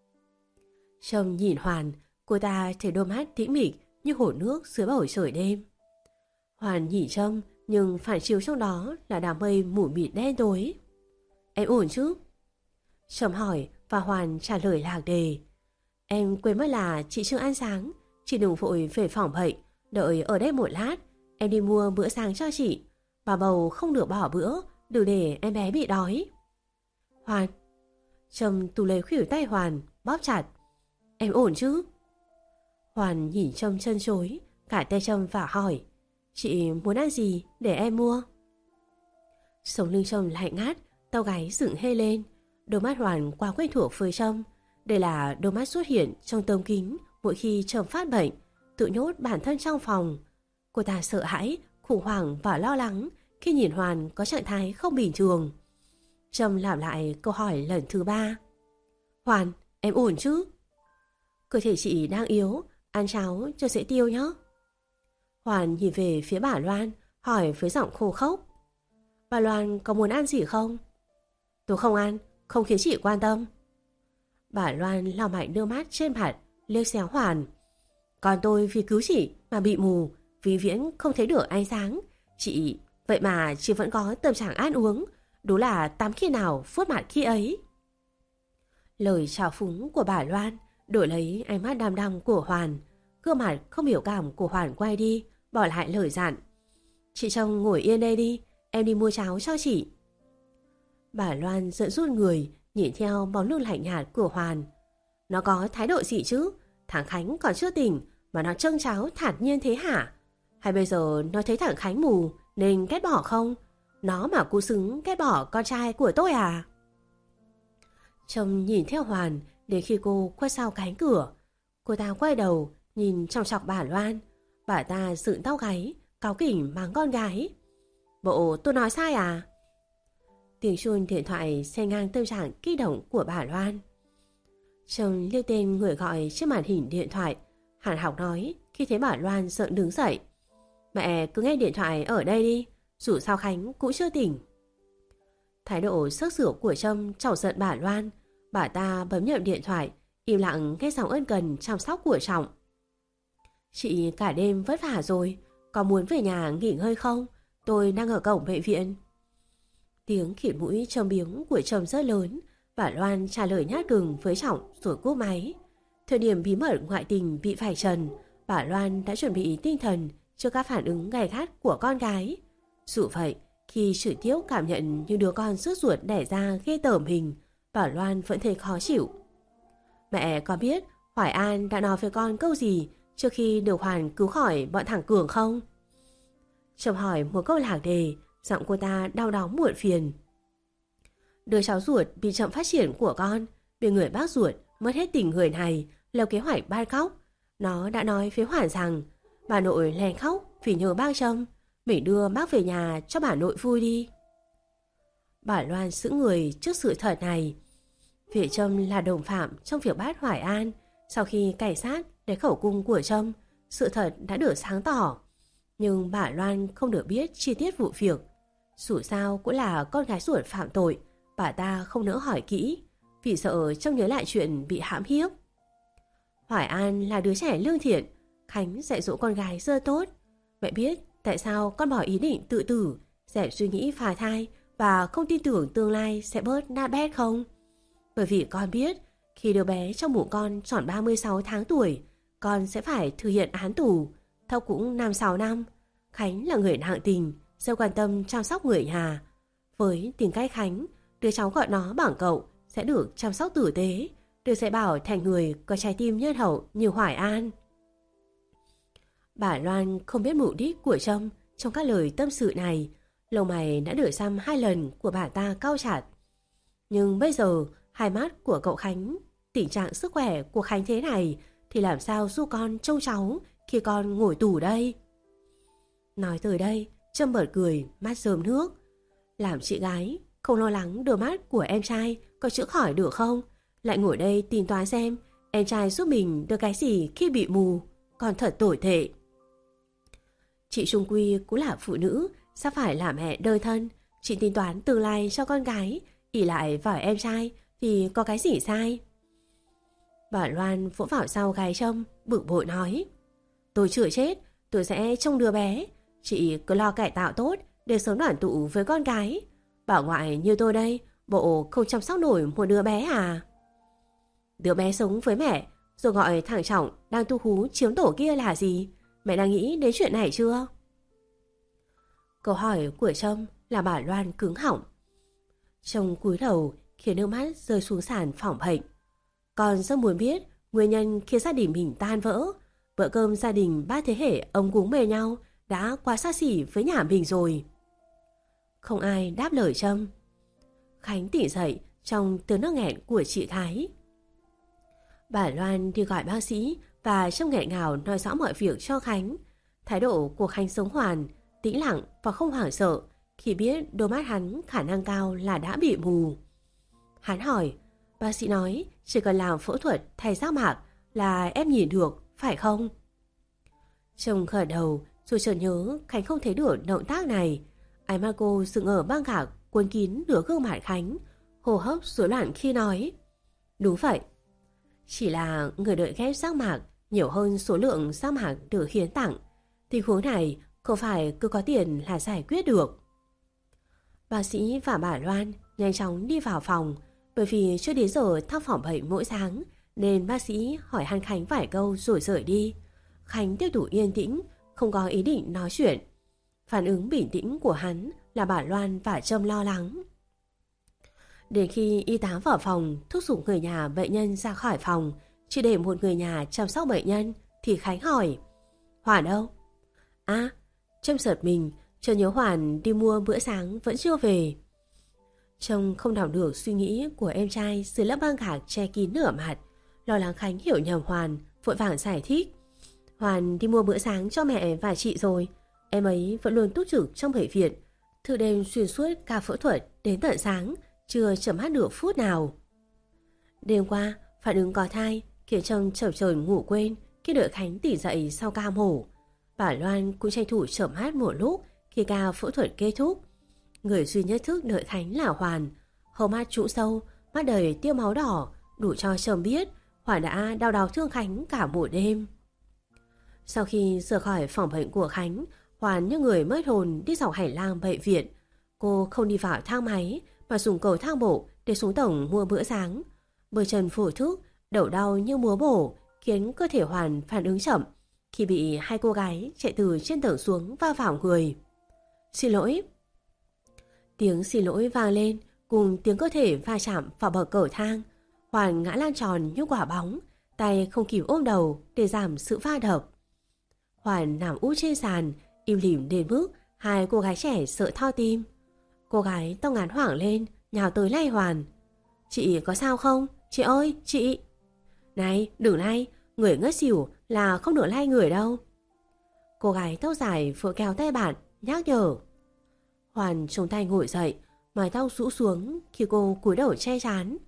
Trâm nhìn Hoàn, cô ta thấy đôi mắt tĩnh mịch như hồ nước dưới bầu trời đêm. Hoàn nhìn Trâm, nhưng phản chiếu trong đó là đám mây mù mịt đen tối. Em ổn chứ? Trâm hỏi và Hoàn trả lời lạc đề. Em quên mất là chị chưa ăn sáng, chị đừng vội về phòng bệnh, đợi ở đây một lát, em đi mua bữa sáng cho chị. Bà bầu không được bỏ bữa, đừng để em bé bị đói. Hoàn. Trâm tù lấy khuỷu tay Hoàn, bóp chặt. Em ổn chứ? Hoàn nhìn Trâm chân chối, cả tay Trâm và hỏi. Chị muốn ăn gì để em mua? Sống lưng Trâm lạnh ngắt, tao gáy dựng hê lên. Đôi mắt Hoàn quá quen thuộc với Trâm. Đây là đôi mắt xuất hiện trong tấm kính mỗi khi Trâm phát bệnh, tự nhốt bản thân trong phòng. Cô ta sợ hãi, khủng hoảng và lo lắng khi nhìn Hoàn có trạng thái không bình thường. Trâm làm lại câu hỏi lần thứ ba. Hoàn, em ổn chứ? Cơ thể chị đang yếu, ăn cháo cho dễ tiêu nhé. Hoàn nhìn về phía bà Loan, hỏi với giọng khô khốc. Bà Loan có muốn ăn gì không? Tôi không ăn, không khiến chị quan tâm. Bà Loan lau mạnh nước mắt trên mặt, liếc xéo Hoàn. Còn tôi vì cứu chị mà bị mù, vì viễn không thấy được ánh sáng. Chị, vậy mà chị vẫn có tâm trạng ăn uống, đúng là tắm khi nào phút mặt khi ấy. Lời trào phúng của bà Loan đổi lấy ánh mắt đăm đăm của Hoàn. Gương mặt không biểu cảm của Hoàn quay đi, bỏ lại lời dặn. Chị Trông ngồi yên đây đi, em đi mua cháo cho chị. Bà Loan giận rút người, nhìn theo bóng lưng lạnh nhạt của Hoàn. Nó có thái độ gì chứ? Thằng Khánh còn chưa tỉnh mà nó trâng cháo thản nhiên thế hả? Hay bây giờ nó thấy thằng Khánh mù nên ghét bỏ không? Nó mà cú xứng ghét bỏ con trai của tôi à? Trông nhìn theo Hoàn đến khi cô quay sau cánh cửa. Cô ta quay đầu nhìn trong chọc bà Loan. Bà ta dựng tóc gáy, cáu kỉnh mắng con gái. Bộ tôi nói sai à? Tiếng chuông điện thoại xen ngang tâm trạng kích động của bà Loan. Trông liếc tên người gọi trên màn hình điện thoại. Hàn Học nói khi thấy bà Loan sợ đứng dậy. Mẹ cứ nghe điện thoại ở đây đi, dù sao Khánh cũng chưa tỉnh. Thái độ sắc sủa của Trâm chọc giận bà Loan. Bà ta bấm nhậm điện thoại, im lặng nghe giọng ân cần chăm sóc của Trọng. Chị cả đêm vất vả rồi, có muốn về nhà nghỉ ngơi không? Tôi đang ở cổng bệnh viện. Tiếng khịt mũi châm biếng của Trâm rất lớn. Bà Loan trả lời nhát gừng với Trọng rồi cúp máy. Thời điểm bí mật ngoại tình bị vạch trần, bà Loan đã chuẩn bị tinh thần cho các phản ứng gay gắt của con gái. Dù vậy, khi Sử Tiếu cảm nhận như đứa con rước ruột đẻ ra ghê tởm mình, bà Loan vẫn thấy khó chịu. Mẹ có biết Hoài An đã nói với con câu gì trước khi được Hoàn cứu khỏi bọn thằng Cường không? Trông hỏi một câu lạc đề, giọng cô ta đau đớn muộn phiền. Đứa cháu ruột bị chậm phát triển của con, bị người bác ruột mất hết tình người này leo kế hoạch bắt cóc. Nó đã nói với Hoàn rằng bà nội lén khóc vì nhớ bác Trâm, mình đưa bác về nhà cho bà nội vui đi. Bà Loan sững người trước sự thật này. Vì Trâm là đồng phạm trong việc bắt Hoài An. Sau khi cảnh sát lấy khẩu cung của Trâm, sự thật đã được sáng tỏ. Nhưng bà Loan không được biết chi tiết vụ việc. Dù sao cũng là con gái ruột phạm tội, bà ta không nỡ hỏi kỹ, vì sợ Trâm nhớ lại chuyện bị hãm hiếp. Hoài An là đứa trẻ lương thiện, Khánh dạy dỗ con gái rất tốt. Mẹ biết tại sao con bỏ ý định tự tử, dẹp suy nghĩ phá thai và không tin tưởng tương lai sẽ bớt nát bét không? Bởi vì con biết khi đứa bé trong bụng con tròn ba mươi sáu tháng tuổi, con sẽ phải thực hiện án tù, thâu cũng năm sáu năm. Khánh là người nặng tình, rất quan tâm chăm sóc người nhà. Với tính cách Khánh, đứa cháu gọi nó bằng cậu sẽ được chăm sóc tử tế, được dạy bảo thành người có trái tim nhân hậu như Hoài An. Bà Loan không biết mục đích của Trâm trong các lời tâm sự này. Lông mày đã được xăm hai lần của bà ta cau chặt. Nhưng bây giờ hai mắt của cậu Khánh, tình trạng sức khỏe của Khánh thế này thì làm sao giúp con trông cháu khi con ngồi tù đây? Nói tới đây, Trâm bật cười, mắt rơm nước. Làm chị gái không lo lắng đôi mắt của em trai có chữa khỏi được không? Lại ngồi đây tính toán xem em trai giúp mình được cái gì khi bị mù. Còn thật tồi tệ. Chị Trung Quy cũng là phụ nữ, sắp phải làm mẹ đơn thân. Chị tính toán tương lai cho con gái, ỷ lại vào em trai thì có cái gì sai? Bà Loan vỗ vào sau gáy Trâm, bực bội nói. Tôi chưa chết, tôi sẽ trông đứa bé. Chị cứ lo cải tạo tốt để sớm đoàn tụ với con gái. Bảo ngoại như tôi đây, bộ không chăm sóc nổi một đứa bé à? Đứa bé sống với mẹ, rồi gọi thằng Trọng đang tu hú chiếm tổ kia là gì? Mẹ đang nghĩ đến chuyện này chưa? Câu hỏi của Trâm là bà Loan cứng họng. Trông cúi đầu khiến nước mắt rơi xuống sàn phòng bệnh. Con rất muốn biết nguyên nhân khiến gia đình mình tan vỡ. Bữa cơm gia đình ba thế hệ ông cúng bề nhau đã quá xa xỉ với nhà mình rồi. Không ai đáp lời Trâm. Khánh tỉnh dậy trong tiếng nước nghẹn của chị Thái. Bà Loan đi gọi bác sĩ và Trâm nghẹn ngào nói rõ mọi việc cho Khánh. Thái độ của Khánh sống hoàn, tĩnh lặng và không hoảng sợ khi biết đôi mắt hắn khả năng cao là đã bị mù. Hắn hỏi, bác sĩ nói chỉ cần làm phẫu thuật thay giác mạc là em nhìn được, phải không? Trông gật đầu rồi chợt nhớ Khánh không thấy được động tác này. Ánh mắt cô dừng ở băng gạc cuốn kín nửa gương mặt Khánh, hô hấp rối loạn khi nói. Đúng vậy. Chỉ là người đợi ghép giác mạc nhiều hơn số lượng giác mạc được hiến tặng. Tình huống này không phải cứ có tiền là giải quyết được. Bác sĩ và bà Loan nhanh chóng đi vào phòng. Bởi vì chưa đến giờ thăm phòng bệnh mỗi sáng nên bác sĩ hỏi han Khánh vài câu rồi rời đi. Khánh tiếp tục yên tĩnh, không có ý định nói chuyện. Phản ứng bình tĩnh của hắn là bà Loan và Trâm lo lắng. Đến khi y tá vào phòng thúc giục người nhà bệnh nhân ra khỏi phòng, chỉ để một người nhà chăm sóc bệnh nhân, thì Khánh hỏi: Hoàn đâu? À, Trâm giật mình, chợt nhớ Hoàn đi mua bữa sáng vẫn chưa về. Trông không đảo được suy nghĩ của em trai dưới lớp băng gạc che kín nửa mặt, lo lắng Khánh hiểu nhầm Hoàn, vội vàng giải thích: Hoàn đi mua bữa sáng cho mẹ và chị rồi. Em ấy vẫn luôn túc trực trong bệnh viện, thức đêm xuyên suốt ca phẫu thuật đến tận sáng, chưa chợp mắt được phút nào. Đêm qua phản ứng có thai khiến Trâm chập chờn ngủ quên khi đợi Khánh tỉnh dậy sau ca mổ. Bà Loan cũng tranh thủ chợp mắt một lúc khi ca phẫu thuật kết thúc. Người duy nhất thức đợi Khánh là Hoàn, hốc mắt trũng sâu, mắt đầy tia máu đỏ, đủ cho Trâm biết Hoàn đã đau đáu thương Khánh cả một đêm. Sau khi rời khỏi phòng bệnh của Khánh, Hoàn như người mất hồn đi dọc hành lang bệnh viện. Cô không đi vào thang máy mà dùng cầu thang bộ để xuống tầng mua bữa sáng. Bởi chân phổ thức, đầu đau như múa bổ, khiến cơ thể Hoàn phản ứng chậm khi bị hai cô gái chạy từ trên tầng xuống va vào người. Xin lỗi. Tiếng xin lỗi vang lên cùng tiếng cơ thể va chạm vào bậc cầu thang. Hoàn ngã lăn tròn như quả bóng, tay không kịp ôm đầu để giảm sự va đập. Hoàn nằm úp trên sàn, im lìm đến mức hai cô gái trẻ sợ thao tim. Cô gái tóc ngắn hoảng lên, nhào tới lay Hoàn. Chị có sao không? Chị ơi, chị! Này, đừng lay, người ngất xỉu là không được lay người đâu. Cô gái tóc dài vội kéo tay bạn, nhắc nhở. Hoàn chống tay ngồi dậy, mái tóc rũ xuống khi cô cúi đầu che trán.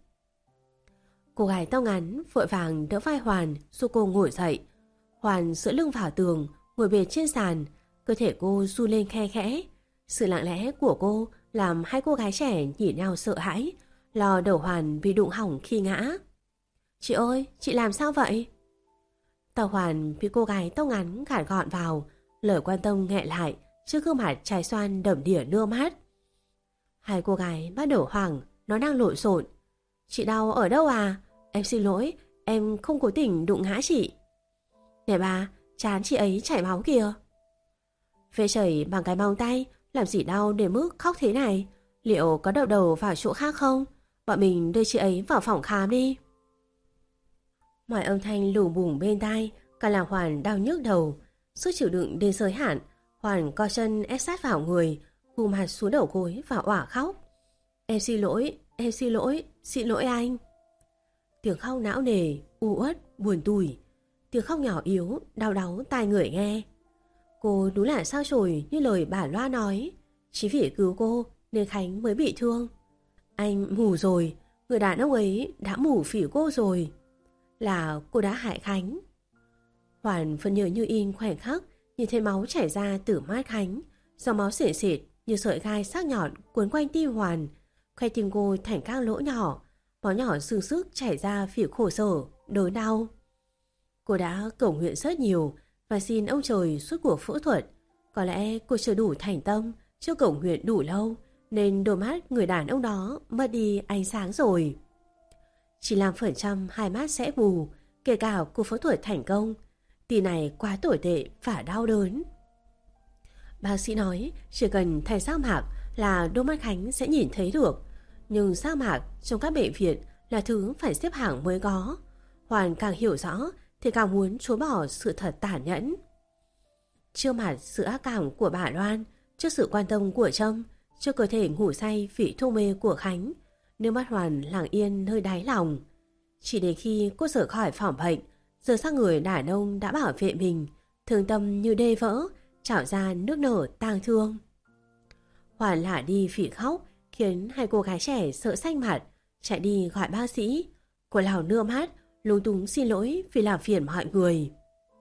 Cô gái tóc ngắn vội vàng đỡ vai Hoàn giúp cô ngồi dậy. Hoàn dựa lưng vào tường, ngồi bệt trên sàn, cơ thể cô run lên khe khẽ. Sự lặng lẽ của cô làm hai cô gái trẻ nhìn nhau sợ hãi, lo đầu Hoàn bị đụng hỏng khi ngã. Chị ơi, chị làm sao vậy? Tàu Hoàn bị cô gái tóc ngắn gạt gọn vào, lời quan tâm nghẹn lại trước gương mặt trái xoan đẫm đìa nước mắt. Hai cô gái bắt đầu hoảng, nó đang lộn xộn. Chị đau ở đâu à? Em xin lỗi, em không cố tình đụng ngã chị. Nè bà, trán chị ấy chảy máu kìa. Vết chảy bằng cái móng tay, làm gì đau đến mức khóc thế này? Liệu có đậu đầu vào chỗ khác không? Bọn mình đưa chị ấy vào phòng khám đi. Mọi âm thanh lù bùng bên tai, cả làm Hoàn đau nhức đầu. Sức chịu đựng đến giới hạn, Hoàn co chân ép sát vào người, gù mặt xuống đầu gối và òa khóc. Em xin lỗi, em xin lỗi, xin lỗi anh. Tiếng khóc não nề, u uất, buồn tủi. Tiếng khóc nhỏ yếu, đau đáu tai người nghe. Cô đúng là sao chổi như lời bà Loa nói. Chỉ vì cứu cô nên Khánh mới bị thương. Anh mù rồi, người đàn ông ấy đã mù phỉ cô rồi. Là cô đã hại Khánh. Hoàn vẫn nhớ như in khoảnh khắc nhìn thấy máu chảy ra từ mắt Khánh, dòng máu sệt sệt như sợi gai sắc nhọn cuốn quanh tim Hoàn, khoe tim cô thành các lỗ nhỏ, máu nhỏ dư sức chảy ra phía khổ sở, đớn đau. Cô đã cầu nguyện rất nhiều và xin ông trời suốt cuộc phẫu thuật. Có lẽ cô chưa đủ thành tâm, chưa cầu nguyện đủ lâu, nên đôi mắt người đàn ông đó mất đi ánh sáng rồi. Chỉ làm phần trăm hai mắt sẽ mù, kể cả cuộc phẫu thuật thành công. Tin này quá tồi tệ và đau đớn. Bác sĩ nói chỉ cần thay giác mạc là đôi mắt Khánh sẽ nhìn thấy được. Nhưng giác mạc trong các bệnh viện là thứ phải xếp hàng mới có. Hoàn càng hiểu rõ thì càng muốn chối bỏ sự thật tàn nhẫn. Trước mặt sự ác cảm của bà Loan, trước sự quan tâm của Trâm, trước cơ thể ngủ say vì thuốc mê của Khánh, nước mắt Hoàn lặng yên nơi đáy lòng. Chỉ đến khi cô rời khỏi phòng bệnh, giờ sang người đàn ông đã bảo vệ mình, thương tâm như đê vỡ, trào ra nước nở tang thương. Hoàn lả đi phỉ khóc, khiến hai cô gái trẻ sợ xanh mặt, chạy đi gọi bác sĩ. Cô lau nước mắt, lúng túng xin lỗi vì làm phiền mọi người.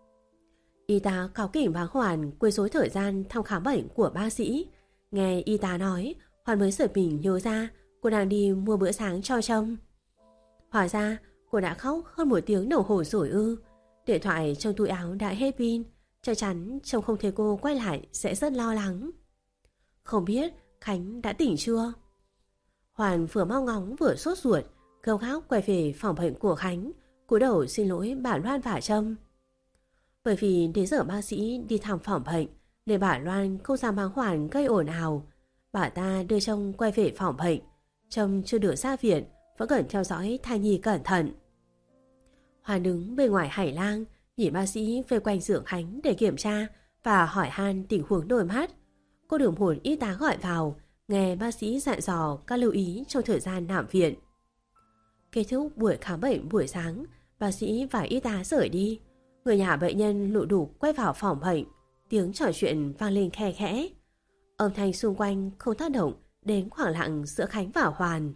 Y tá cáu kỉnh báo Hoàn quấy rối thời gian thăm khám bệnh của bác sĩ. Nghe y tá nói, Hoàn mới giật mình nhớ ra cô đang đi mua bữa sáng cho Trâm. Hóa ra cô đã khóc hơn một tiếng đồng hồ rồi ư. Điện thoại trong túi áo đã hết pin, chắc chắn Trâm không thấy cô quay lại sẽ rất lo lắng. Không biết Khánh đã tỉnh chưa? Hoàn vừa mau ngóng vừa sốt ruột, gấp gáp quay về phòng bệnh của Khánh. cúi đầu xin lỗi bà Loan và Trâm. Bởi vì đến giờ bác sĩ đi thăm phòng bệnh nên bà Loan không dám bàng hoàng gây ồn ào. Bà ta đưa Trâm quay về phòng bệnh. Trâm chưa được ra viện, vẫn cần theo dõi thai nhi cẩn thận. Hoàn đứng bên ngoài hành lang, nhìn bác sĩ về quanh giường Khánh để kiểm tra và hỏi han tình huống đôi mắt. Cô được một y tá gọi vào, nghe bác sĩ dặn dò các lưu ý trong thời gian nằm viện. Kết thúc buổi khám bệnh buổi sáng, bác sĩ và y tá rời đi. Người nhà bệnh nhân lũ đục quay vào phòng bệnh, tiếng trò chuyện vang lên khe khẽ. Âm thanh xung quanh không tác động đến khoảng lặng giữa Khánh và Hoàn.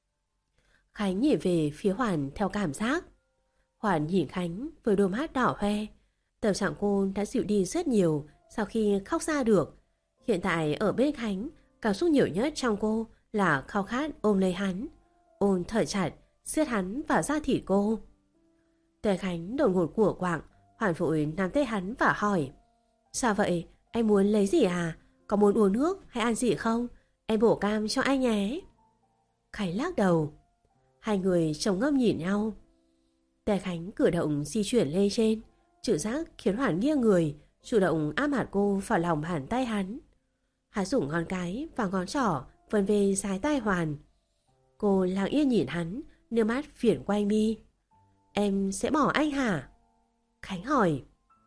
Khánh nhìn về phía Hoàn theo cảm giác. Hoàn nhìn Khánh với đôi mắt đỏ hoe. Tâm trạng cô đã dịu đi rất nhiều sau khi khóc ra được. Hiện tại ở bên Khánh, cảm xúc nhiều nhất trong cô là khao khát ôm lấy hắn, ôm thật chặt, siết hắn vào da thịt cô. Tay Khánh đột ngột của quạng, Hoàn vội nắm tay hắn và hỏi: Sao vậy? Anh muốn lấy gì à? Có muốn uống nước hay ăn gì không? Em bổ cam cho anh nhé. Khánh lắc đầu. Hai người trông ngâm nhìn nhau. Tay Khánh cử động di chuyển lên trên, trực giác khiến Hoàn nghiêng người, chủ động áp mặt cô vào lòng bàn tay hắn. Hắn dùng ngón cái và ngón trỏ vân về dài tay Hoàn. Cô lặng yên nhìn hắn, nước mắt phiền quanh mi. Em sẽ bỏ anh hả? Khánh hỏi.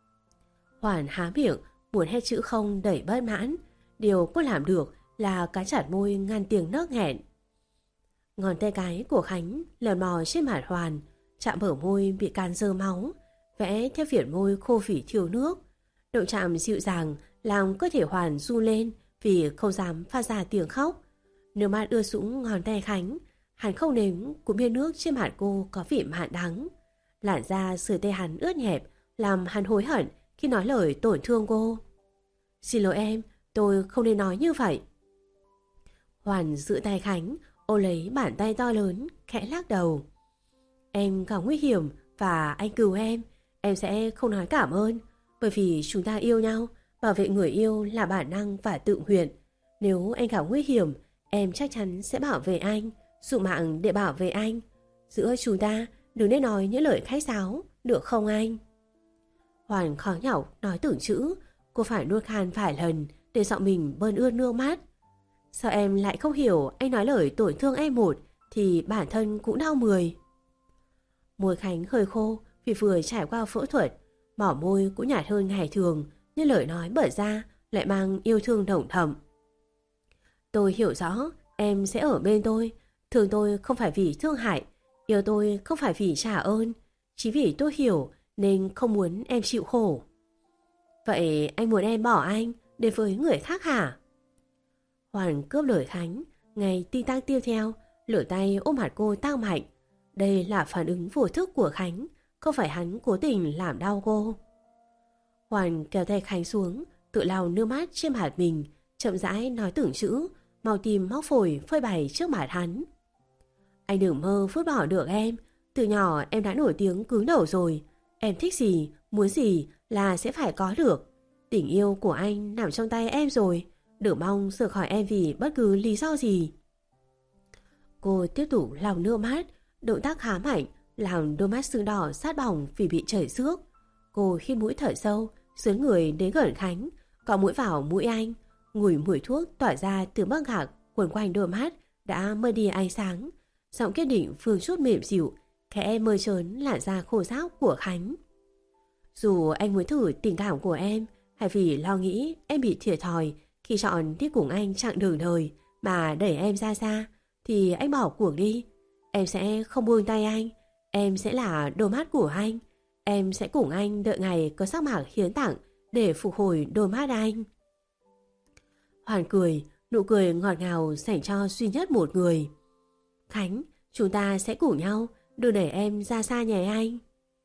Hoàn há miệng, muốn hết chữ không đầy bất mãn. Điều cô làm được là cắn chặt môi ngăn tiếng nấc nghẹn. Ngón tay cái của Khánh lần mò trên mặt Hoàn, chạm bờ môi bị cán dơ máu, vẽ theo viền môi khô phỉ thiếu nước. Động chạm dịu dàng làm cơ thể Hoàn run lên vì không dám phát ra tiếng khóc. Nước mắt ưa sũng ngón tay Khánh. Hắn không nếm cũng biết nước trên mặt cô có vị mặn đắng. Làn da sưởi tay hắn ướt nhẹp, làm hắn hối hận khi nói lời tổn thương cô. Xin lỗi em, tôi không nên nói như vậy. Hoàn giữ tay Khánh, ôm lấy bàn tay to lớn, khẽ lắc đầu. Em gặp nguy hiểm và anh cứu em, em sẽ không nói cảm ơn. Bởi vì chúng ta yêu nhau, bảo vệ người yêu là bản năng và tự nguyện. Nếu anh gặp nguy hiểm, em chắc chắn sẽ bảo vệ anh, dùng mạng để bảo vệ anh. Giữa chúng ta đừng nên nói những lời khách sáo, được không anh? Hoàn khó nhọc nói từng chữ, cô phải nuốt khan vài lần để giọng mình bơn ươn nước mắt. Sao em lại không hiểu anh nói lời tổn thương em một thì bản thân cũng đau mười. Môi Khánh hơi khô vì vừa trải qua phẫu thuật, mỏ môi cũng nhạt hơn ngày thường, nhưng lời nói bở ra lại mang yêu thương nồng thầm. Tôi hiểu rõ em sẽ ở bên tôi, thương tôi không phải vì thương hại, yêu tôi không phải vì trả ơn, chỉ vì tôi hiểu nên không muốn em chịu khổ. Vậy anh muốn em bỏ anh đến với người khác hả? Hoàn cướp lời Khánh, ngay tin tăng tiêu theo, lửa tay ôm mặt cô tăng mạnh. Đây là phản ứng vô thức của Khánh, không phải hắn cố tình làm đau cô. Hoàn kéo tay Khánh xuống, tự lau nước mắt trên mặt mình, chậm rãi nói từng chữ, mau tìm móc phổi phơi bày trước mặt hắn. Anh đừng mơ vứt bỏ được em, từ nhỏ em đã nổi tiếng cứng đầu rồi. Em thích gì, muốn gì là sẽ phải có được. Tình yêu của anh nằm trong tay em rồi, đừng mong rời khỏi em vì bất cứ lý do gì. Cô tiếp tục lau nước mắt, động tác khá mạnh, làm đôi mắt sưng đỏ sát bỏng vì bị chảy xước. Cô hít mũi thở sâu, xớn người đến gần Khánh, cọ mũi vào mũi anh, ngửi mùi thuốc tỏa ra từ băng gạc quấn quanh đôi mắt đã mất đi ánh sáng. Giọng kiên định phương chút mềm dịu, khẽ mơ trớn làn da khô ráo của Khánh. Dù anh muốn thử tình cảm của em, hay vì lo nghĩ em bị thiệt thòi khi chọn đi cùng anh chặng đường đời mà đẩy em ra xa, thì anh bỏ cuộc đi. Em sẽ không buông tay anh, em sẽ là đôi mắt của anh, em sẽ cùng anh đợi ngày có sắc mạc hiến tặng để phục hồi đôi mắt anh. Hoàn cười, nụ cười ngọt ngào dành cho duy nhất một người. Khánh, chúng ta sẽ cùng nhau, đừng để em ra xa nhà anh.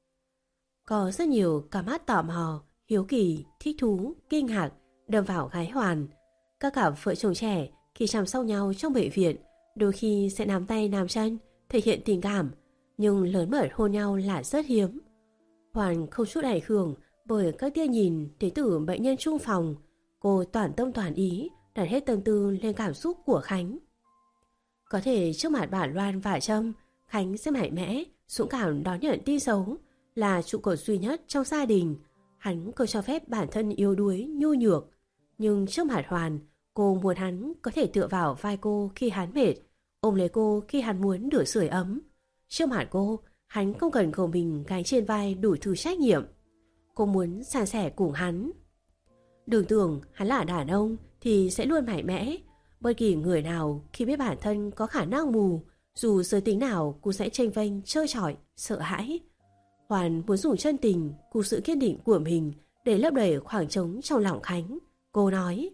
Có rất nhiều cặp mắt tò mò, hiếu kỳ, thích thú, kinh ngạc đâm vào gái Hoàn. Các cặp vợ chồng trẻ khi chăm sóc nhau trong bệnh viện đôi khi sẽ nắm tay nắm chân, thể hiện tình cảm, nhưng lớn mật hôn nhau là rất hiếm. Hoàn không chút ảnh hưởng bởi các tia nhìn đến từ bệnh nhân chung phòng. Cô toàn tâm toàn ý đặt hết tâm tư lên cảm xúc của Khánh. Có thể trước mặt bà Loan và Trâm, Khánh sẽ mạnh mẽ, dũng cảm đón nhận tin xấu, là trụ cột duy nhất trong gia đình. Hắn không cho phép bản thân yếu đuối, nhu nhược. Nhưng trước mặt Hoàn, cô muốn hắn có thể tựa vào vai cô khi hắn mệt, ôm lấy cô khi hắn muốn được sưởi ấm. Trước mặt cô, hắn không cần gồng mình gánh trên vai đủ thứ trách nhiệm. Cô muốn san sẻ cùng hắn. Đừng tưởng hắn là đàn ông thì sẽ luôn mạnh mẽ. Bất kỳ người nào khi biết bản thân có khả năng mù, dù giới tính nào cũng sẽ chênh vênh, trơ trọi, sợ hãi. Hoàn muốn dùng chân tình cùng sự kiên định của mình để lấp đầy khoảng trống trong lòng Khánh. Cô nói,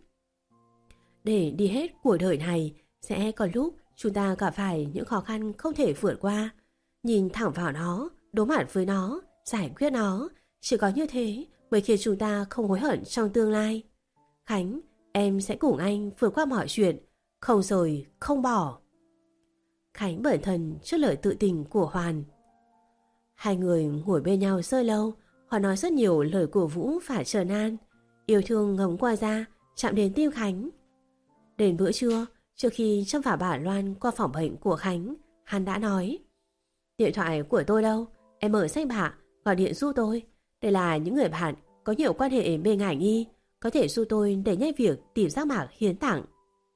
để đi hết cuộc đời này, sẽ có lúc chúng ta gặp phải những khó khăn không thể vượt qua. Nhìn thẳng vào nó, đối mặt với nó, giải quyết nó. Chỉ có như thế mới khiến chúng ta không hối hận trong tương lai. Khánh, em sẽ cùng anh vượt qua mọi chuyện, không rời, không bỏ. Khánh bẩn thần trước lời tự tình của Hoàn. Hai người ngồi bên nhau rất lâu, họ nói rất nhiều lời cổ vũ và trấn an. Yêu thương ngấm qua da, chạm đến tim Khánh. Đến bữa trưa, trước khi châm vào bà Loan qua phòng bệnh của Khánh, hắn đã nói, điện thoại của tôi đâu, em mở sách bạ, gọi điện giúp tôi. Đây là những người bạn có nhiều quan hệ bên ngành y, có thể giúp tôi để nhanh việc tìm giác mạc hiến tặng.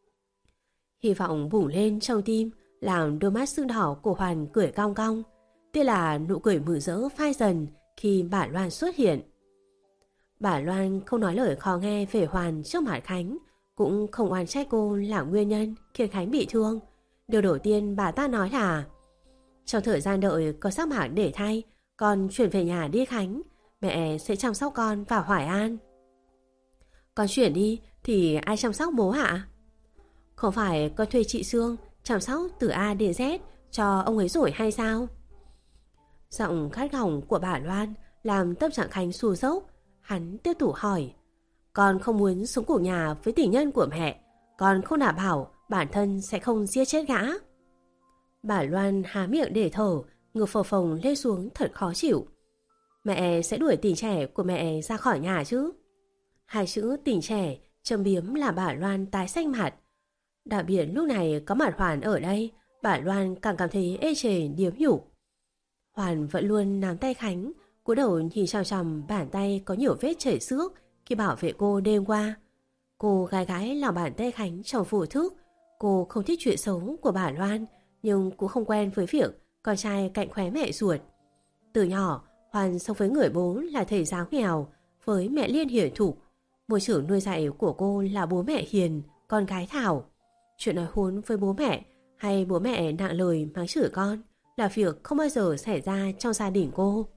Hy vọng bùng lên trong tim, làm đôi mắt sưng đỏ của Hoàn cười cong cong. Đây là nụ cười mừng rỡ phai dần khi bà Loan xuất hiện. Bà Loan không nói lời khó nghe về Hoàn trước mặt Khánh, cũng không oán trách cô là nguyên nhân khiến Khánh bị thương. Điều đầu tiên bà ta nói là, trong thời gian đợi có giác mạc để thay, con chuyển về nhà đi Khánh, mẹ sẽ chăm sóc con và Hoài An. Con chuyển đi thì ai chăm sóc bố hả? Không phải con thuê chị Sương chăm sóc từ A đến Z cho ông ấy rồi hay sao? Giọng khát gỏng của bà Loan làm tâm trạng Khánh xù dốc. Hắn tiếp tục hỏi, con không muốn sống cùng nhà với tình nhân của mẹ, con không đảm bảo bản thân sẽ không giết chết gã. Bà Loan há miệng để thở, ngực phập phồng lên xuống thật khó chịu. Mẹ sẽ đuổi tình trẻ của mẹ ra khỏi nhà chứ? Hai chữ tình trẻ châm biếm làm bà Loan tái xanh mặt. Đặc biệt lúc này có mặt Hoàn ở đây, bà Loan càng cảm thấy ê chề điếm nhục. Hoàn vẫn luôn nắm tay Khánh, cúi đầu nhìn chằm chằm bàn tay có nhiều vết chảy xước khi bảo vệ cô đêm qua. Cô gái gái lòng bàn tay Khánh trong vô thức. Cô không thích chuyện xấu của bà Loan, nhưng cũng không quen với việc con trai cạnh khóe mẹ ruột. Từ nhỏ, Hoàn sống với người bố là thầy giáo nghèo, với mẹ Liên hiền thục. Môi trường nuôi dạy của cô là bố mẹ hiền, con gái thảo. Chuyện nói hôn với bố mẹ hay bố mẹ nặng lời mắng chửi con là việc không bao giờ xảy ra trong gia đình cô.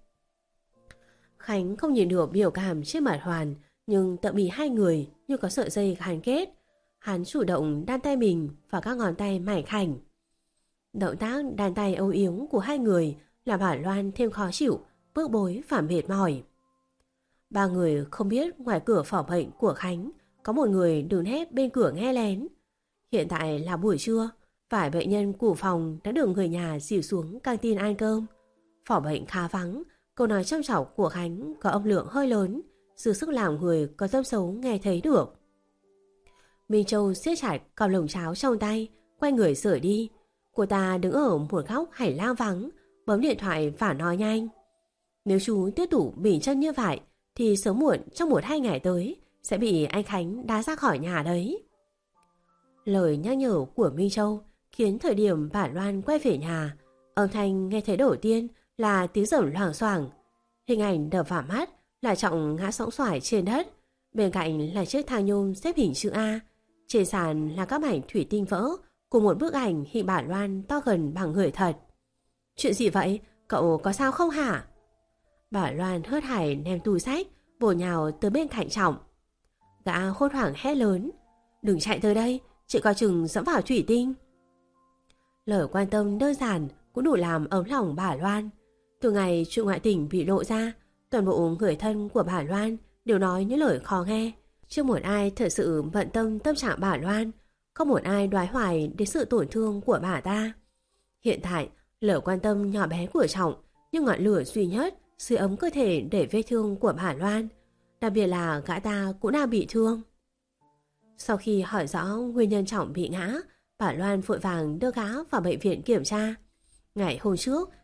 Khánh không nhìn được biểu cảm trên mặt Hoàn, nhưng tận bị hai người như có sợi dây gắn kết. Hắn chủ động đan tay mình vào các ngón tay mảnh khảnh. Động tác đan tay âu yếm của hai người làm bà Loan thêm khó chịu, bức bối và mệt mỏi. Ba người không biết ngoài cửa phòng bệnh của Khánh có một người đứng hép bên cửa nghe lén. Hiện tại là buổi trưa, vài bệnh nhân của phòng đã được người nhà dìu xuống căng tin ăn cơm. Phòng bệnh khá vắng, câu nói chăm chọc của Khánh có âm lượng hơi lớn, dư sức làm người có tâm xấu nghe thấy được. Minh Châu siết chặt cặp lồng cháo trong tay, quay người rời đi. Cô ta đứng ở một góc hành lang vắng, bấm điện thoại và nói nhanh. Nếu chú tiếp tục bình chân như vậy thì sớm muộn trong một hai ngày tới sẽ bị anh Khánh đá ra khỏi nhà đấy. Lời nhắc nhở của Minh Châu khiến thời điểm bà Loan quay về nhà, âm thanh nghe thấy đầu tiên là tiếng rầm loảng xoảng. Hình ảnh đập vào mắt là Trọng ngã sõng xoài trên đất, bên cạnh là chiếc thang nhôm xếp hình chữ A, trên sàn là các mảnh thủy tinh vỡ cùng một bức ảnh hình bà Loan to gần bằng người thật. Chuyện gì vậy? Cậu có sao không hả? Bà Loan hớt hải ném túi sách, bổ nhào tới bên cạnh Trọng. Gã hốt hoảng hét lớn. Đừng chạy tới đây, chị coi chừng dẫm vào thủy tinh. Lời quan tâm đơn giản cũng đủ làm ấm lòng bà Loan. Từ ngày chuyện ngoại tình bị lộ ra, toàn bộ người thân của bà Loan đều nói những lời khó nghe. Chưa một ai thật sự bận tâm tâm trạng bà Loan, không một ai đoái hoài đến sự tổn thương của bà ta. Hiện tại, lời quan tâm nhỏ bé của Trọng như ngọn lửa duy nhất sưởi ấm cơ thể để vết thương của bà Loan, đặc biệt là gã ta cũng đang bị thương. Sau khi hỏi rõ nguyên nhân Trọng bị ngã, bà Loan vội vàng đưa gã vào bệnh viện kiểm tra. Ngày hôm trước,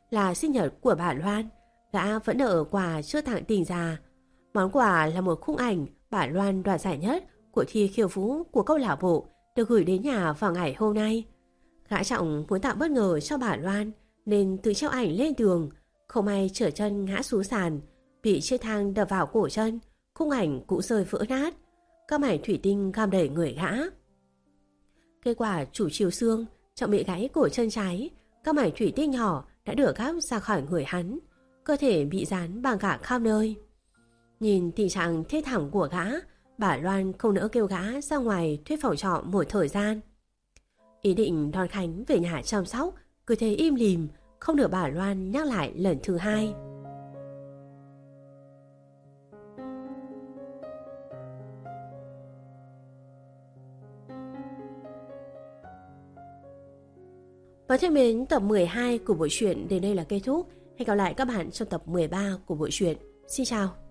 là sinh nhật của bà Loan, gã vẫn nợ quà chưa tặng tình già. Món quà là một khung ảnh bà Loan đoạt giải nhất của thi khiêu vũ của câu lạc bộ được gửi đến nhà vào ngày hôm nay. Gã Trọng muốn tạo bất ngờ cho bà Loan nên tự treo ảnh lên tường, không may trở chân ngã xuống sàn, bị chiếc thang đập vào cổ chân, khung ảnh cũng rơi vỡ nát. Các mảnh thủy tinh găm đầy người gã. Kết quả chủ chiều xương, Trọng bị gãy cổ chân trái, các mảnh thủy tinh nhỏ đã được gắp ra khỏi người hắn, cơ thể bị dán bằng cả khắp nơi. Nhìn tình trạng thê thảm của gã, bà Loan không nỡ kêu gã ra ngoài thuê phòng trọ một thời gian. Ý định đón Khánh về nhà chăm sóc cứ thế im lìm, không được bà Loan nhắc lại lần thứ hai. Và thân mến, tập mười hai của bộ truyện đến đây là kết thúc. Hẹn gặp lại các bạn trong tập mười ba của bộ truyện. Xin chào.